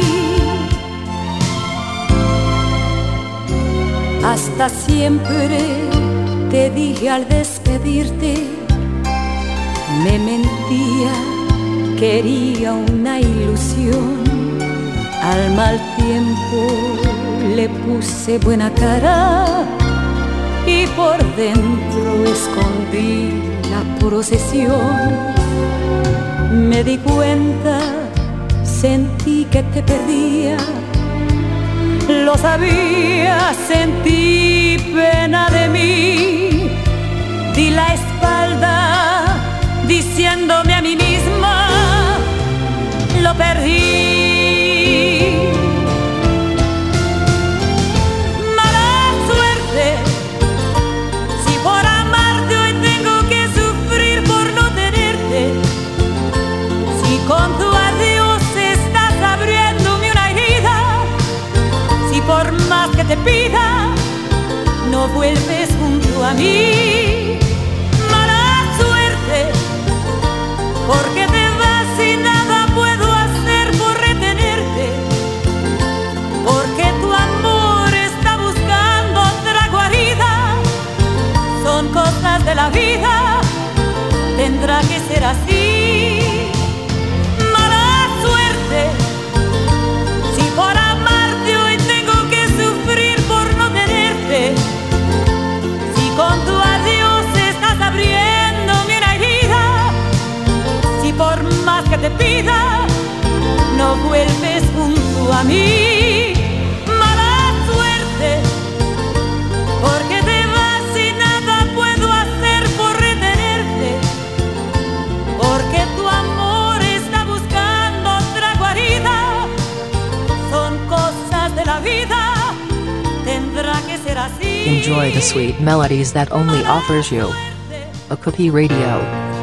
Hasta siempre, te dije al despedirte, me mentía, quería una ilusión. Al mal tiempo le puse buena cara y por dentro escondí la posesión. Me di cuenta, sentí que te perdía, lo sabía, sentí pena de mí, di la espalda diciéndome a mí misma, lo perdí. Mala suerte, si por amarte hoy tengo que sufrir por no tenerte, si con tu adiós estás abriéndome una herida, si por más que te pida no vuelves junto a mí. Mala suerte, porque te vas y nada puedo hacer por retenerte, porque tu amor está buscando otra guarida. Son cosas de la vida, tendrá que ser así. Mala suerte, si por amarte hoy tengo que sufrir por no tenerte, si con tu adiós estás abriéndome una herida, si por más que te pida no vuelves junto a mí. Mala suerte, porque te vas y nada puedo hacer por retenerte, porque tu amor está buscando otra guarida. Son cosas de la vida, tendrá que ser así. Enjoy the sweet melodies that only offers you Akupe Radio.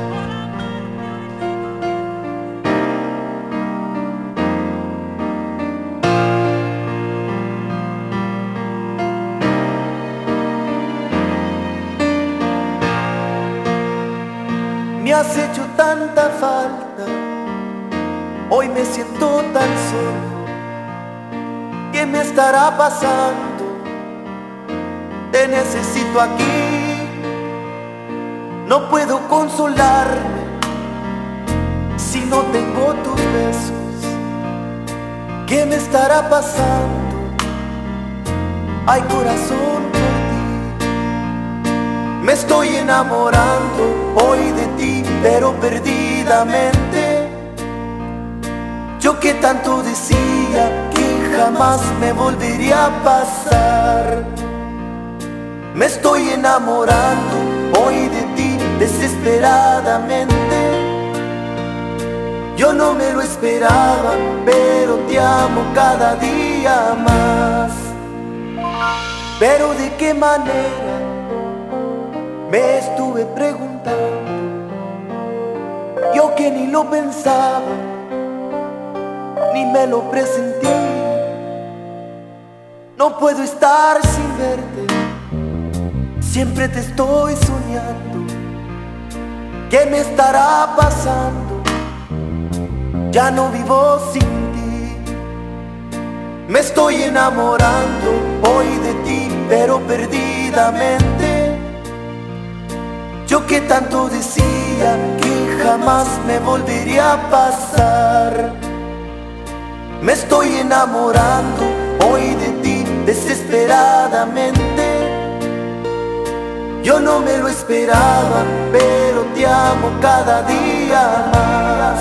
Me has hecho tanta falta, hoy me siento tan solo. ¿Qué me estará pasando? Te necesito aquí, no puedo consolarme si no tengo tus besos. ¿Qué me estará pasando? Ay, corazón, por ti me estoy enamorando hoy de ti, pero perdidamente. Yo que tanto decía que jamás me volvería a pasar, me estoy enamorando hoy de ti desesperadamente. Yo no me lo esperaba, pero te amo cada día más. Pero de qué manera, me estuve preguntando, yo que ni lo pensaba, ni me lo presentí. No puedo estar sin verte, siempre te estoy soñando. ¿Qué me estará pasando? Ya no vivo sin ti. Me estoy enamorando hoy de ti, pero perdidamente. Yo que tanto decía que jamás me volvería a pasar, me estoy enamorando hoy de ti desesperadamente. Yo no me lo esperaba, pero te amo cada día más.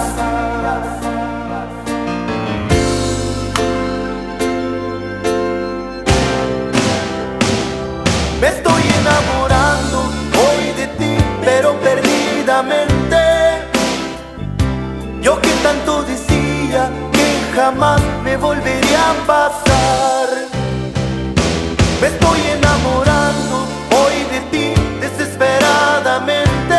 Me estoy enamorando hoy de ti, pero perdidamente. Yo que tanto decía que jamás me volvería a pasar. Me estoy enamorando hoy de ti desesperadamente.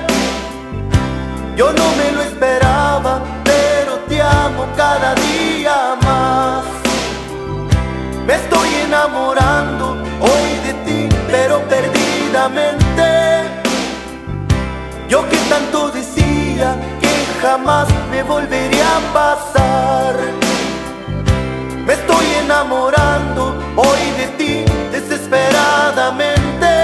Yo no me lo esperaba, pero te amo cada día más. Me estoy enamorando hoy de ti, pero perdidamente. Yo que tanto decía que jamás me volvería a pasar. Me estoy enamorando hoy de ti desesperadamente.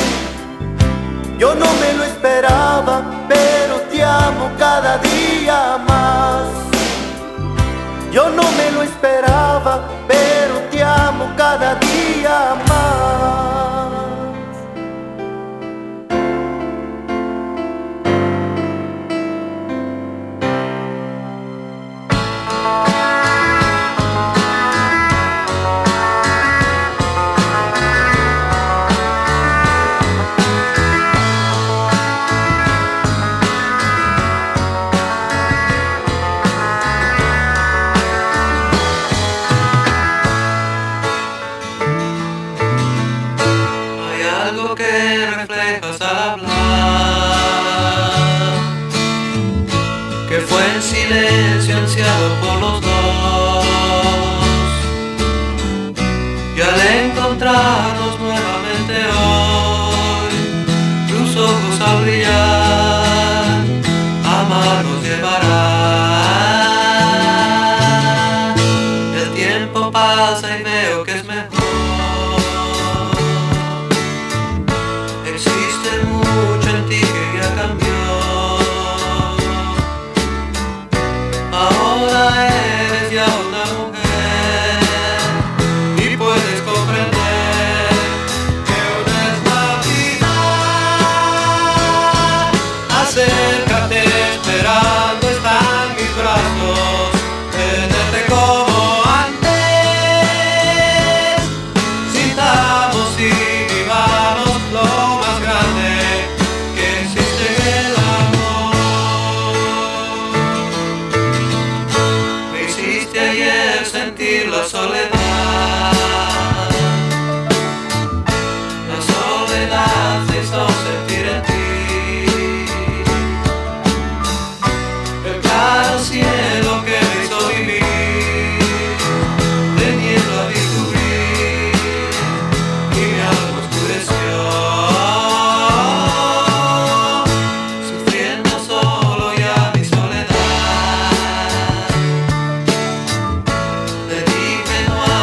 Yo no me lo esperaba, pero te amo cada día más. Yo no me lo esperaba, pero te amo cada día más. Silencio ansiado por los dos, y al encontrarnos nuevamente hoy, tus ojos al brillar, amar nos llevará. El tiempo pasa y veo que es mejor. Existe mucho en ti que ya cambió. Ahora eres ya una mujer y puedes comprender que una es la vida. Acércate, esperando están mis brazos, tenerte como antes. Sintamos y vivamos lo más grande que existe en el amor. Ayer sentir la soledad se hizo sentir en ti. El claro cielo que me hizo vivir, teniendo a descubrir, y mi alma oscureció, sufriendo solo ya mi soledad. Le dije no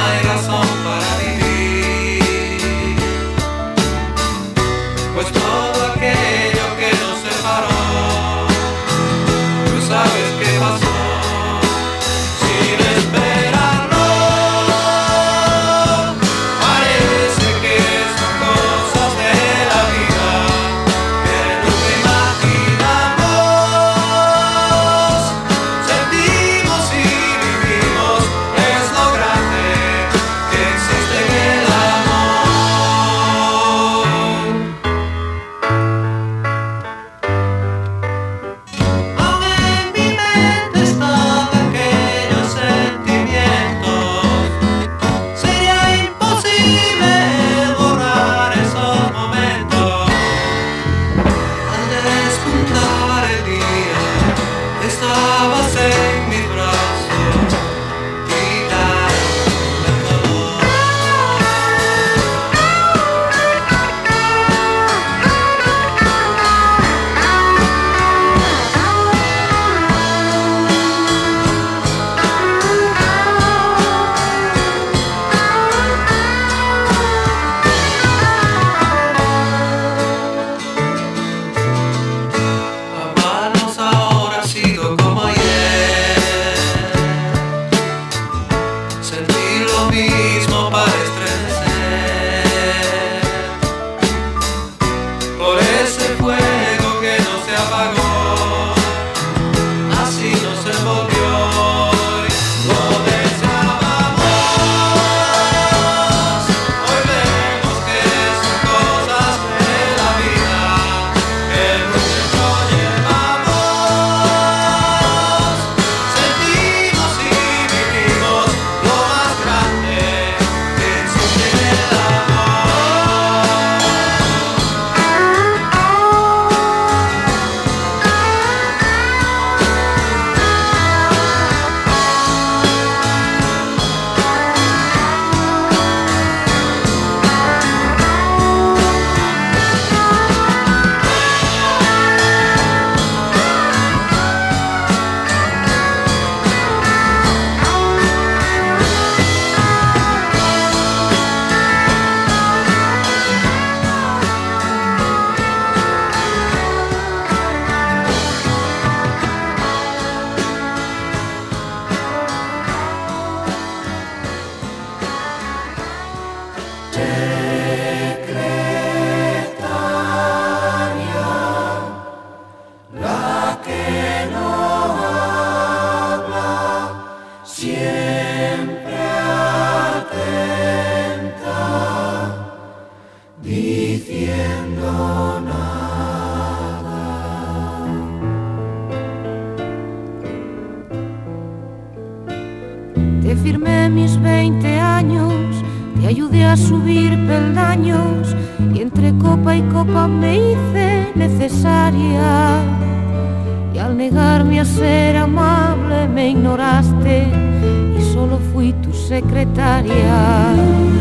Te firmé mis 20 años, te ayudé a subir peldaños y entre copa y copa me hice necesaria. Y al negarme a ser amable me ignoraste y solo fui tu secretaria.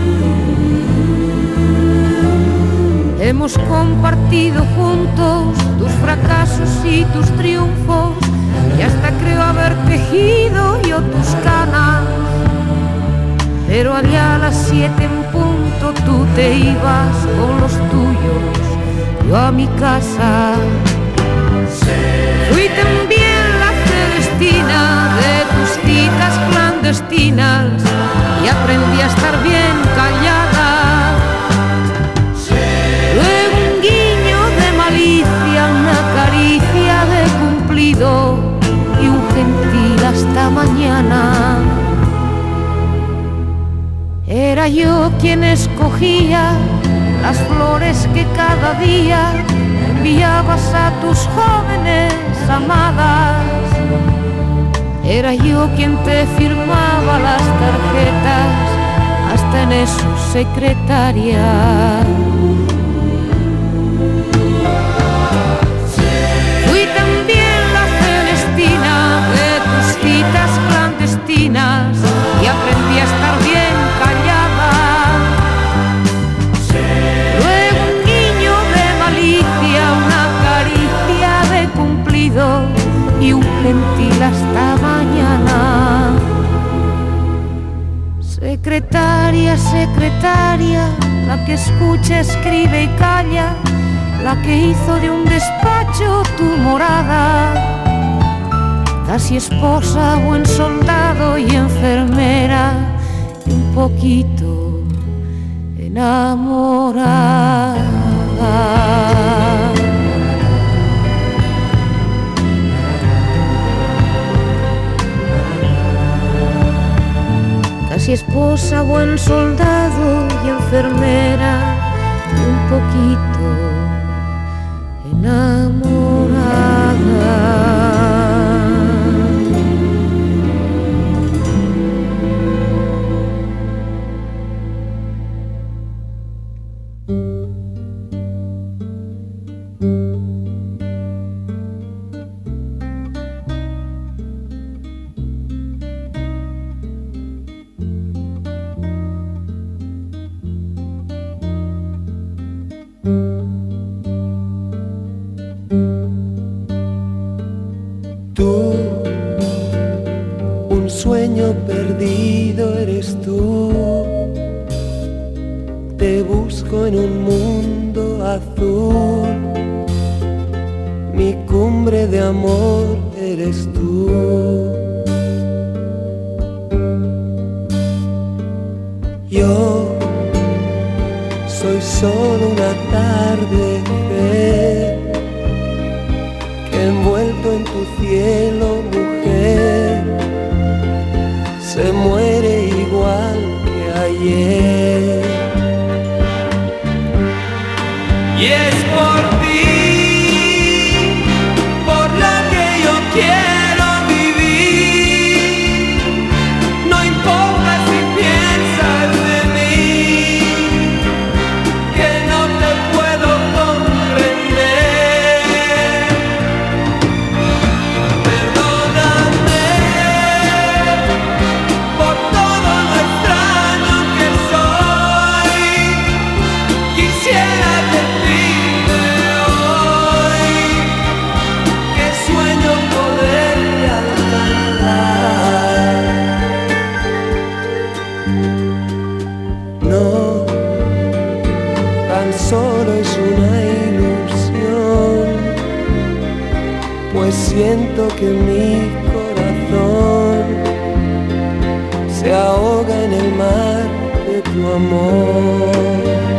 Hemos compartido juntos tus fracasos y tus triunfos y hasta creo haber tejido yo tus canas. Pero allá a las 7 en punto tú te ibas con los tuyos, yo a mi casa. Fui también la Celestina de tus citas clandestinas y aprendí a estar bien callada. Luego un guiño de malicia, una caricia de cumplido y un gentil hasta mañana. Era yo quien escogía las flores que cada día enviabas a tus jóvenes amadas. Era yo quien te firmaba las tarjetas, hasta en eso secretaria. Fui también la Celestina de tus citas clandestinas y aprendí a estar bien callada. Luego un guiño de malicia, una caricia de cumplido y un gentil hasta mañana. Secretaria, secretaria, la que escucha, escribe y calla, la que hizo de un despacho tu morada. Casi esposa, buen soldado y enfermera, y un poquito enamorada. Casi esposa, buen soldado y enfermera, y un poquito enamorada. Perdido eres tú, te busco en un mundo azul, mi cumbre de amor eres tú. Yo soy solo una tarde que envuelto en tu cielo, mujer, se muere igual que ayer. Y es por ti, por lo que yo quiero vivir. No importa si piensas de mí, que no te puedo comprender. Perdóname por todo lo extraño que soy. Quisiera decirte hoy que sueño poderte alcanzar. No, tan solo es una ilusión, pues siento que mi corazón se ahoga en el mar de tu amor.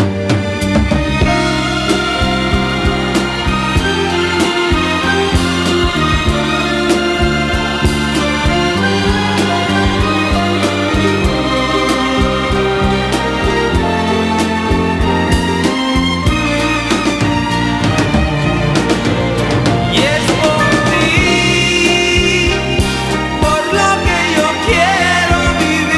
Y es por ti, por lo que yo quiero vivir.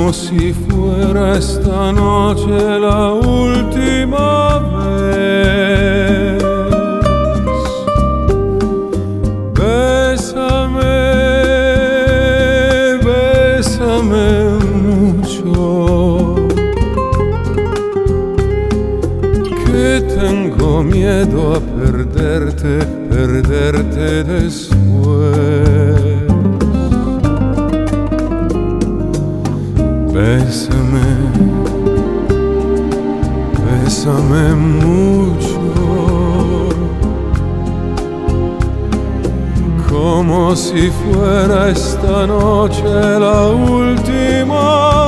como si fuera esta noche la última vez. Bésame, bésame mucho, que tengo miedo a perderte, perderte después. Bésame, bésame mucho, como si fuera esta noche la última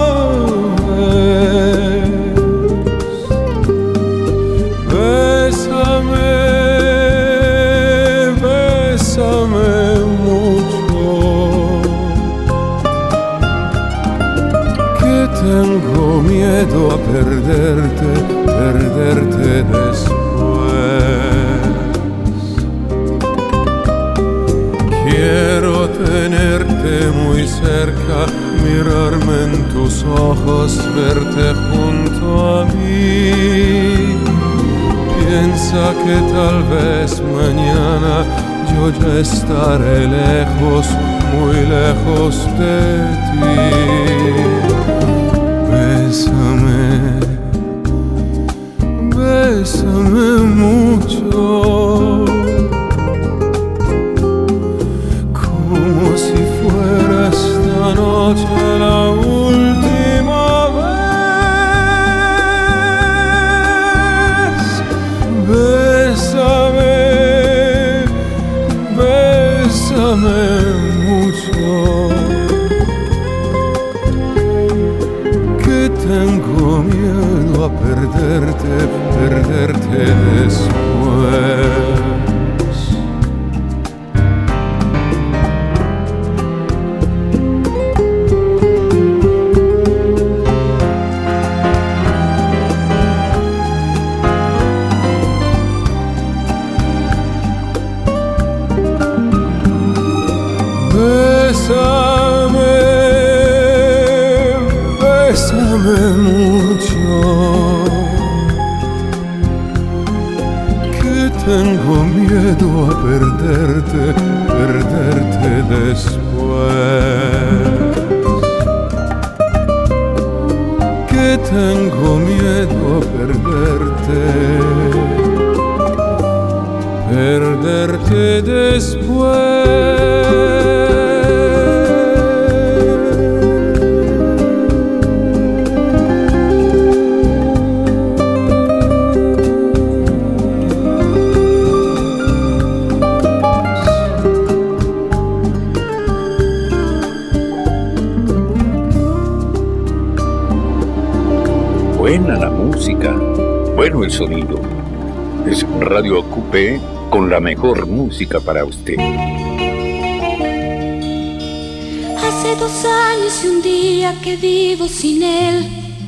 vez. Bésame, bésame mucho, que tengo miedo a perderte, perderte después. Quiero tenerte muy cerca, mirarme en tus ojos, verte junto a mí. Piensa que tal vez mañana yo ya estaré lejos, muy lejos de ti. Bésame, bésame mucho, como si fuera esta noche la última vez. Bésame, bésame mucho, que tengo miedo a perderte, perderte después. Bésame, bésame mucho, que tengo miedo a perderte, perderte después. Que tengo miedo a perderte, perderte después. Buena la música, bueno el sonido. Es Radio Acupé con la mejor música para usted. Hace 2 años y un día que vivo sin él.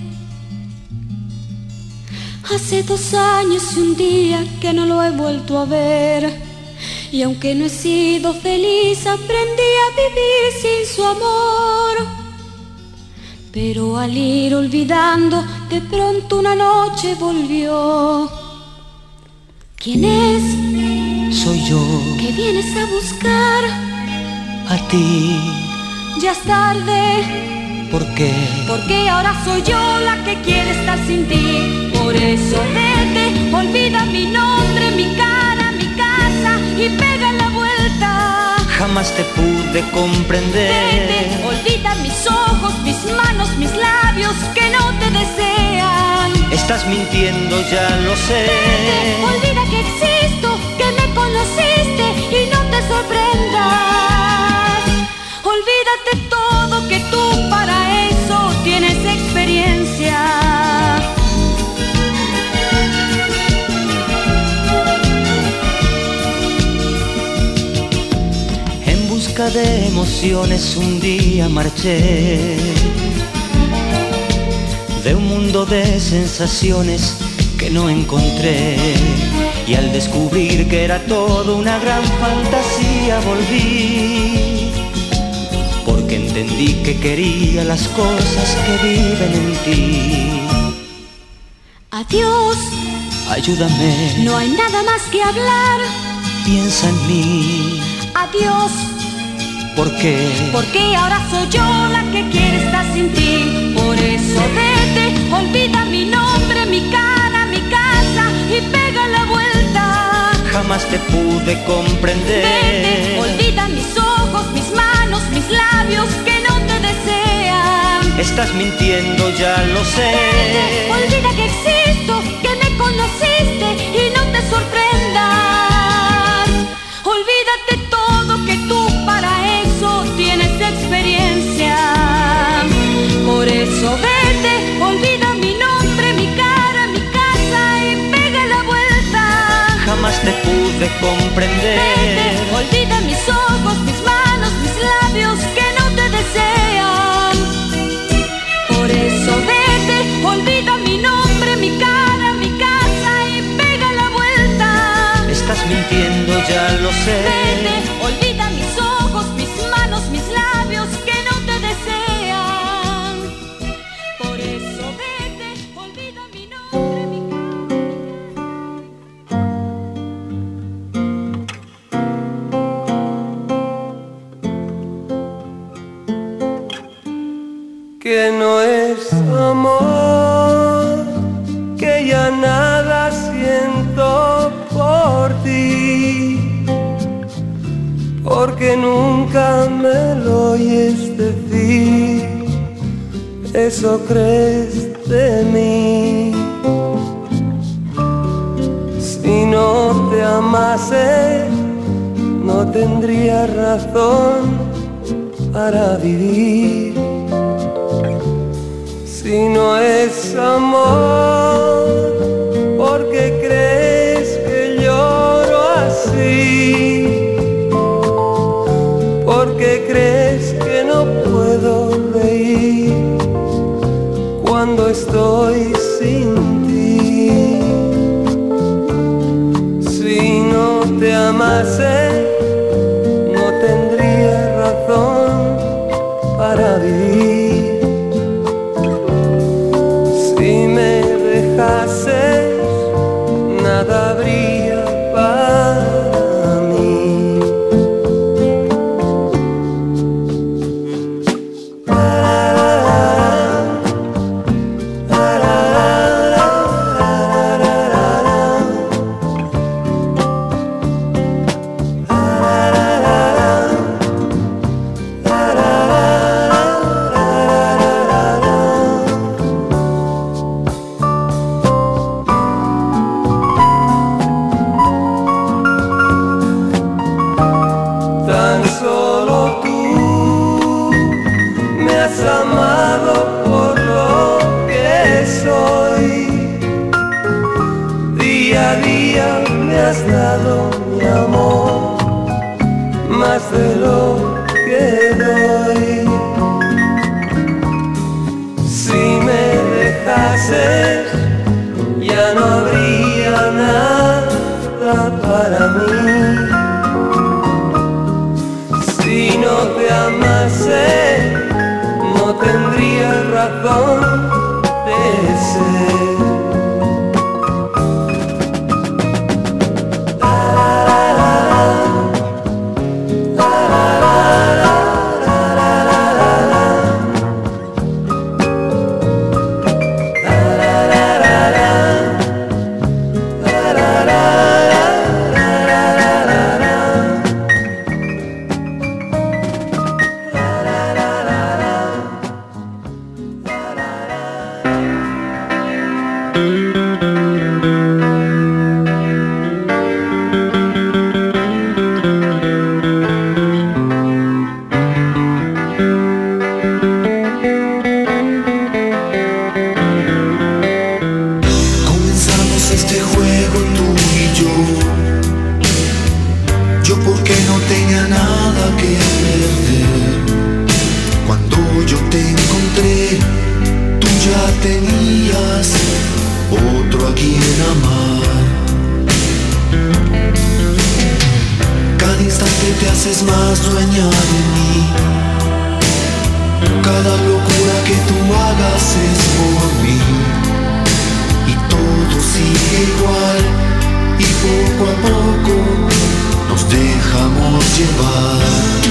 Hace 2 años y un día que no lo he vuelto a ver. Y aunque no he sido feliz, aprendí a vivir sin su amor. Pero al ir olvidando, de pronto una noche volvió. ¿Quién es? Soy yo. ¿Qué vienes a buscar? A ti. Ya es tarde. ¿Por qué? Porque ahora soy yo la que quiere estar sin ti. Por eso vete, olvida mi nombre, mi cara, mi casa y pega la vuelta. Jamás te pude comprender. Vete, olvida mis ojos, mis manos, mis labios que no te desean. Estás mintiendo, ya lo sé. Vete, olvida que existo, que me conociste y no te sorprendas. Olvídate todo, que tú para eso tienes experiencia. En busca de emociones un día marché, de un mundo de sensaciones que no encontré. Y al descubrir que era todo una gran fantasía volví, porque que entendí que quería las cosas que viven en ti. Adiós, ayúdame, no hay nada más que hablar. Piensa en mí. Adiós, ¿por qué? Porque ahora soy yo la que quiere estar sin ti. Por eso vete, olvida mi nombre, mi cara, mi casa y pega la vuelta. Jamás te pude comprender. Vete, olvida mis ojos, mis manos, mis labios que no te desean. Estás mintiendo, ya lo sé. Vete, olvida que existo, que me conociste y no te sorprendas. Olvídate todo, que tú para eso tienes experiencia. Por eso vete, olvida mi nombre, mi cara, mi casa y pega la vuelta. Jamás te pude comprender. Vete, olvida mis ojos, mis manos, mis labios que no te desean. Por eso vete, olvida mi nombre, mi cara, mi casa y pega la vuelta. Estás mintiendo, ya lo sé. Vete, olvida mis ojos, mis manos, mis labios que no te desean. Por eso vete, olvida mi nombre, mi que no es amor, que ya nada siento por ti, porque nunca me lo oyes decir, eso crees de mí. Si no te amase, no tendría razón para vivir. Si no es amor, ¿por qué crees que lloro así? ¿Por qué crees que no puedo reír cuando estoy sin ti? Si no te amase, no tendría razón para vivir. Nada habría para mí. Dado mi amor más de lo que doy. Si me dejases, ya no habría nada para mí. Si no te amase, no tendría razón de ser. Te haces más dueña de mí Cada locura que tú hagas es por mí. Y todo sigue igual. Y poco a poco nos dejamos llevar.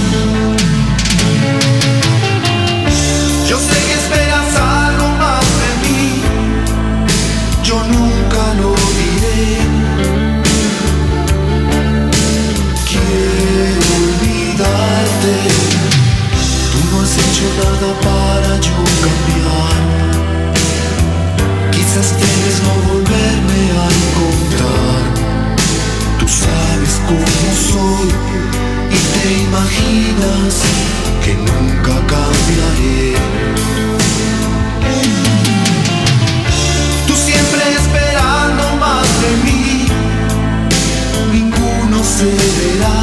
Yo sé que esperas algo más de mí. Yo nunca lo diré. Quiero olvidarte. Tú no has hecho nada para yo cambiar. Quizás tienes no volverme a encontrar. Tú sabes cómo soy y te imaginas que nunca cambiaré. Tú siempre esperando más de mí. Ninguno cederá.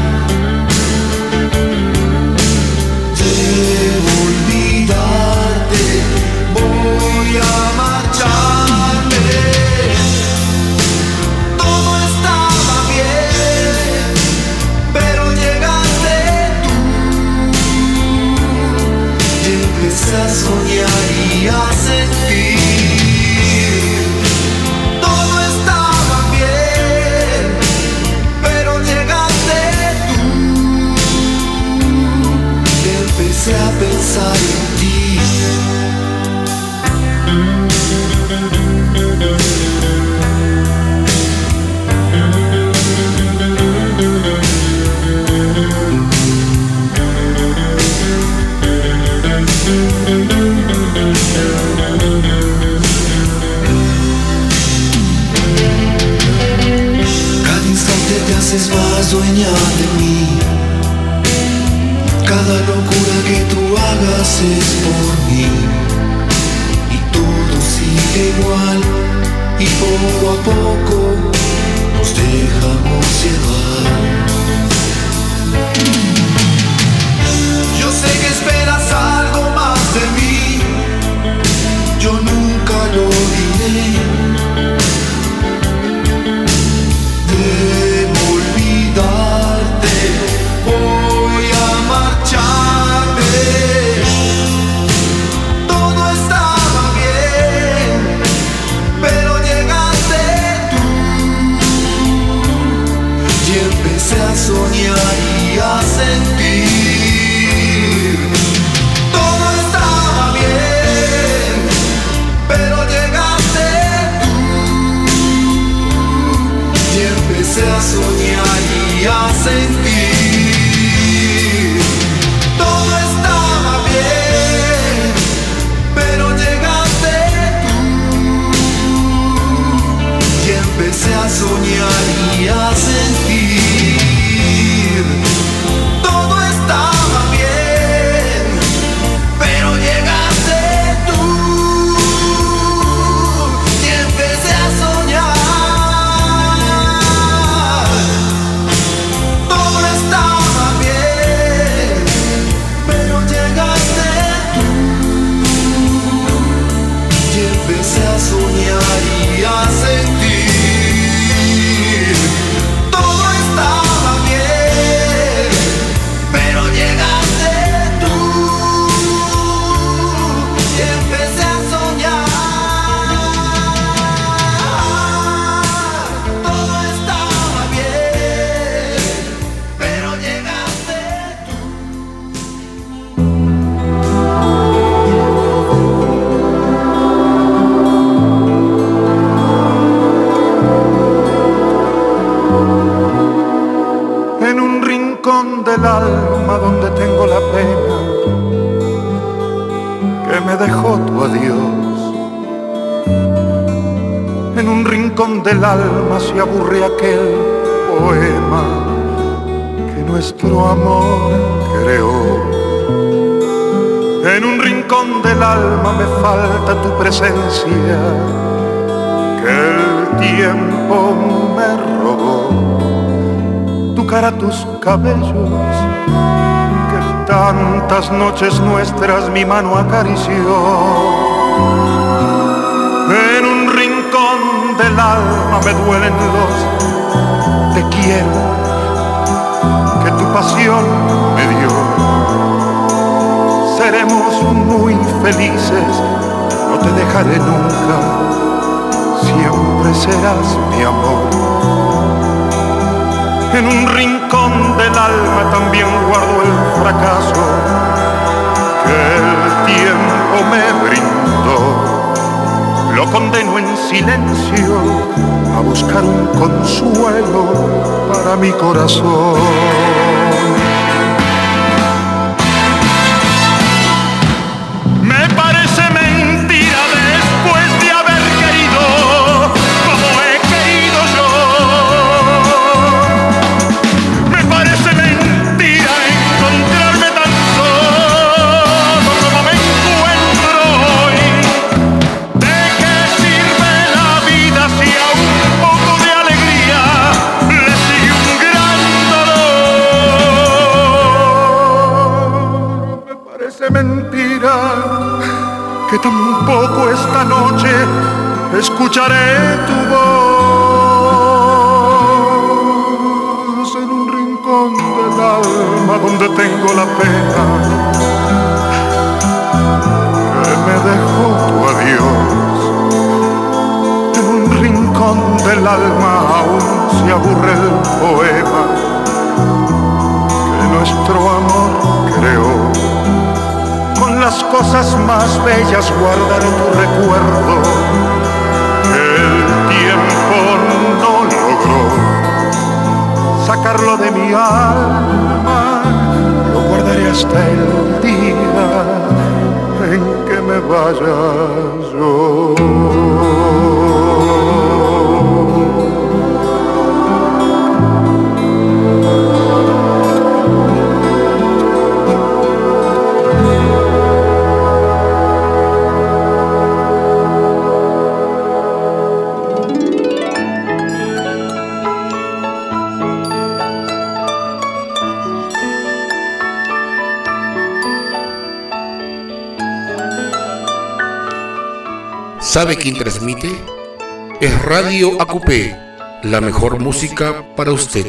Debo olvidarte. Voy a marcharme. Todo estaba bien, pero llegaste tú. Y empecé a soñar y a sentir. Todo estaba bien, pero llegaste tú. Y empecé a pensar en ti. Cada instante te haces más dueña de mí. Cada locura que tú hagas es por mí. Y todo sigue igual. Y poco a poco nos dejamos llevar. Yo sé que esperas algo más de mí. Yo nunca lo diré. Debo olvidarte. Voy a marcharme. Todo estaba bien, pero llegaste tú. Y empecé a soñar y a sentir. Todo estaba bien, pero llegaste tú. Y empecé a soñar y a sentir. Todo estaba bien, pero llegaste tú. Y empecé a soñar y a sentir. Todo estaba bien, pero llegaste tú. Y empecé a soñar. Todo estaba bien, pero llegaste tú. Y empecé a soñar y a sentir. Todo estaba bien, pero llegaste tú. Y empecé a soñar. Todo estaba bien, pero llegaste tú. En un rincón del alma donde tengo la pena que me dejó tu adiós. En un rincón del alma se aburre aquel poema que nuestro amor creó. En un rincón del alma me falta tu presencia que el tiempo me robó. Tu cara, tus cabellos, que tantas noches nuestras mi mano acarició. En un rincón del alma me duelen los te quiero que tu pasión me dio. Seré seremos muy felices, no te dejaré nunca, siempre serás mi amor. En un rincón del alma también guardo el fracaso que el tiempo me brindó. Lo condeno en silencio a buscar un consuelo para mi corazón. Me parece mentira después de haber querido como he querido yo. Me parece mentira encontrarme tan solo como me encuentro hoy. ¿De qué sirve la vida si a un poco de alegría le sigue un gran dolor? Me parece mentira que tampoco esta noche escucharé tu voz en un rincón del alma donde tengo la pena que me dejó tu adiós. En un rincón del alma aún se aburre el poema que nuestro amor creó. Con las cosas más bellas guardaré tu recuerdo que el tiempo no logró sacarlo de mi alma. Lo guardaré hasta el día en que me vaya yo. ¿Sabe quién transmite? Es Radio ACUPE, la mejor música para usted.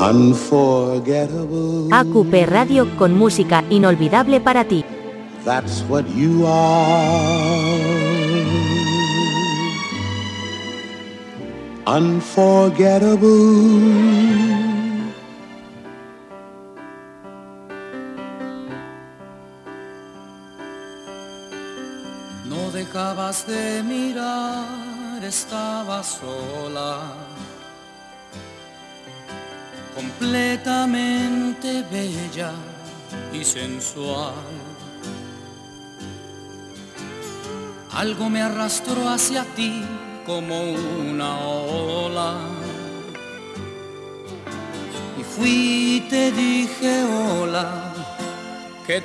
Unforgettable. AQP Radio con música inolvidable para ti. That's what you are. Unforgettable. No dejabas de mirar, estabas sola, completamente bella y sensual. Algo me arrastró hacia ti como una ola, y fui y te dije hola, ¿qué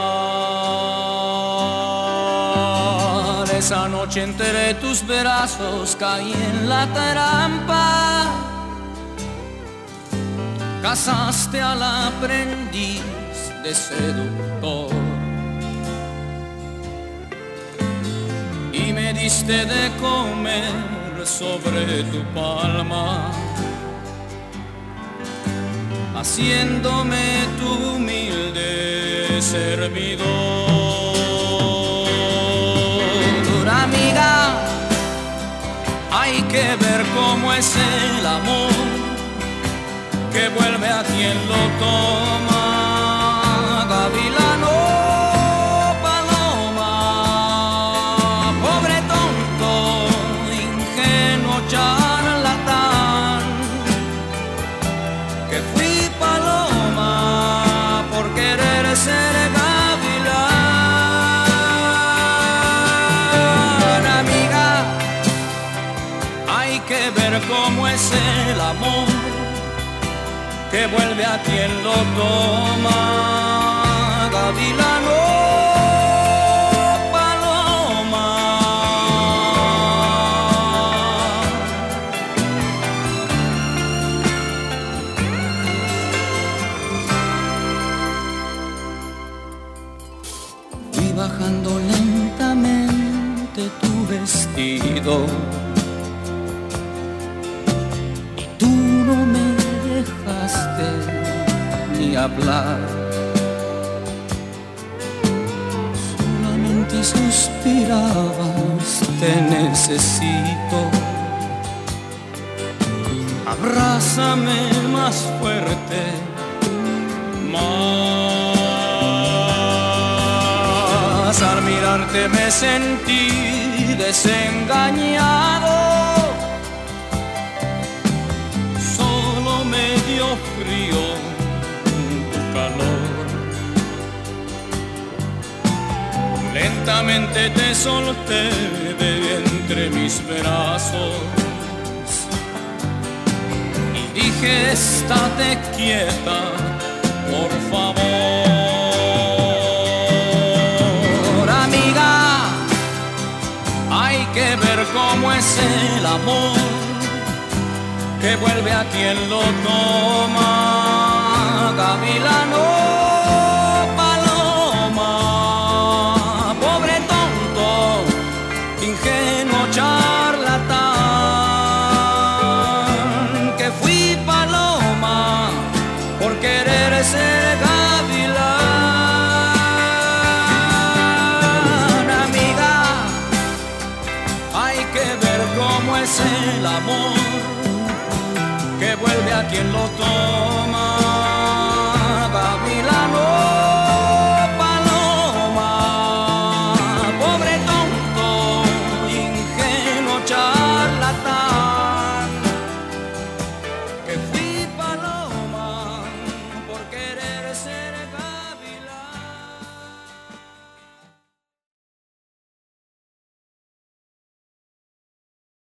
tal? Esa noche entre tus brazos caí en la trampa, casaste al aprendiz de seductor y me diste de comer sobre tu palma, haciéndome tu humilde servidor. Amiga, hay que ver cómo es el amor que vuelve a quien lo toma. Gavilano, paloma, pobre tonto, ingenuo charlatán, que fui paloma por querer ser gavilán. Amiga, hay que ver cómo es el amor que vuelve a quien lo toma. Gavilano, paloma. Fui bajando lentamente tu vestido y tú no me dejaste ni hablar, solamente suspirabas, te necesito, abrázame más fuerte, más. Al mirarte me sentí desengañado, frío, tu calor. Lentamente te solté de entre mis brazos y dije, estate quieta, por favor. Amiga, hay que ver cómo es el amor que vuelve a quien lo toma. Gavilano, paloma, pobre tonto, ingenuo charlatán, que fui paloma por querer ser gavilán. Amiga, hay que ver cómo es el amor que vuelve a quien lo toma.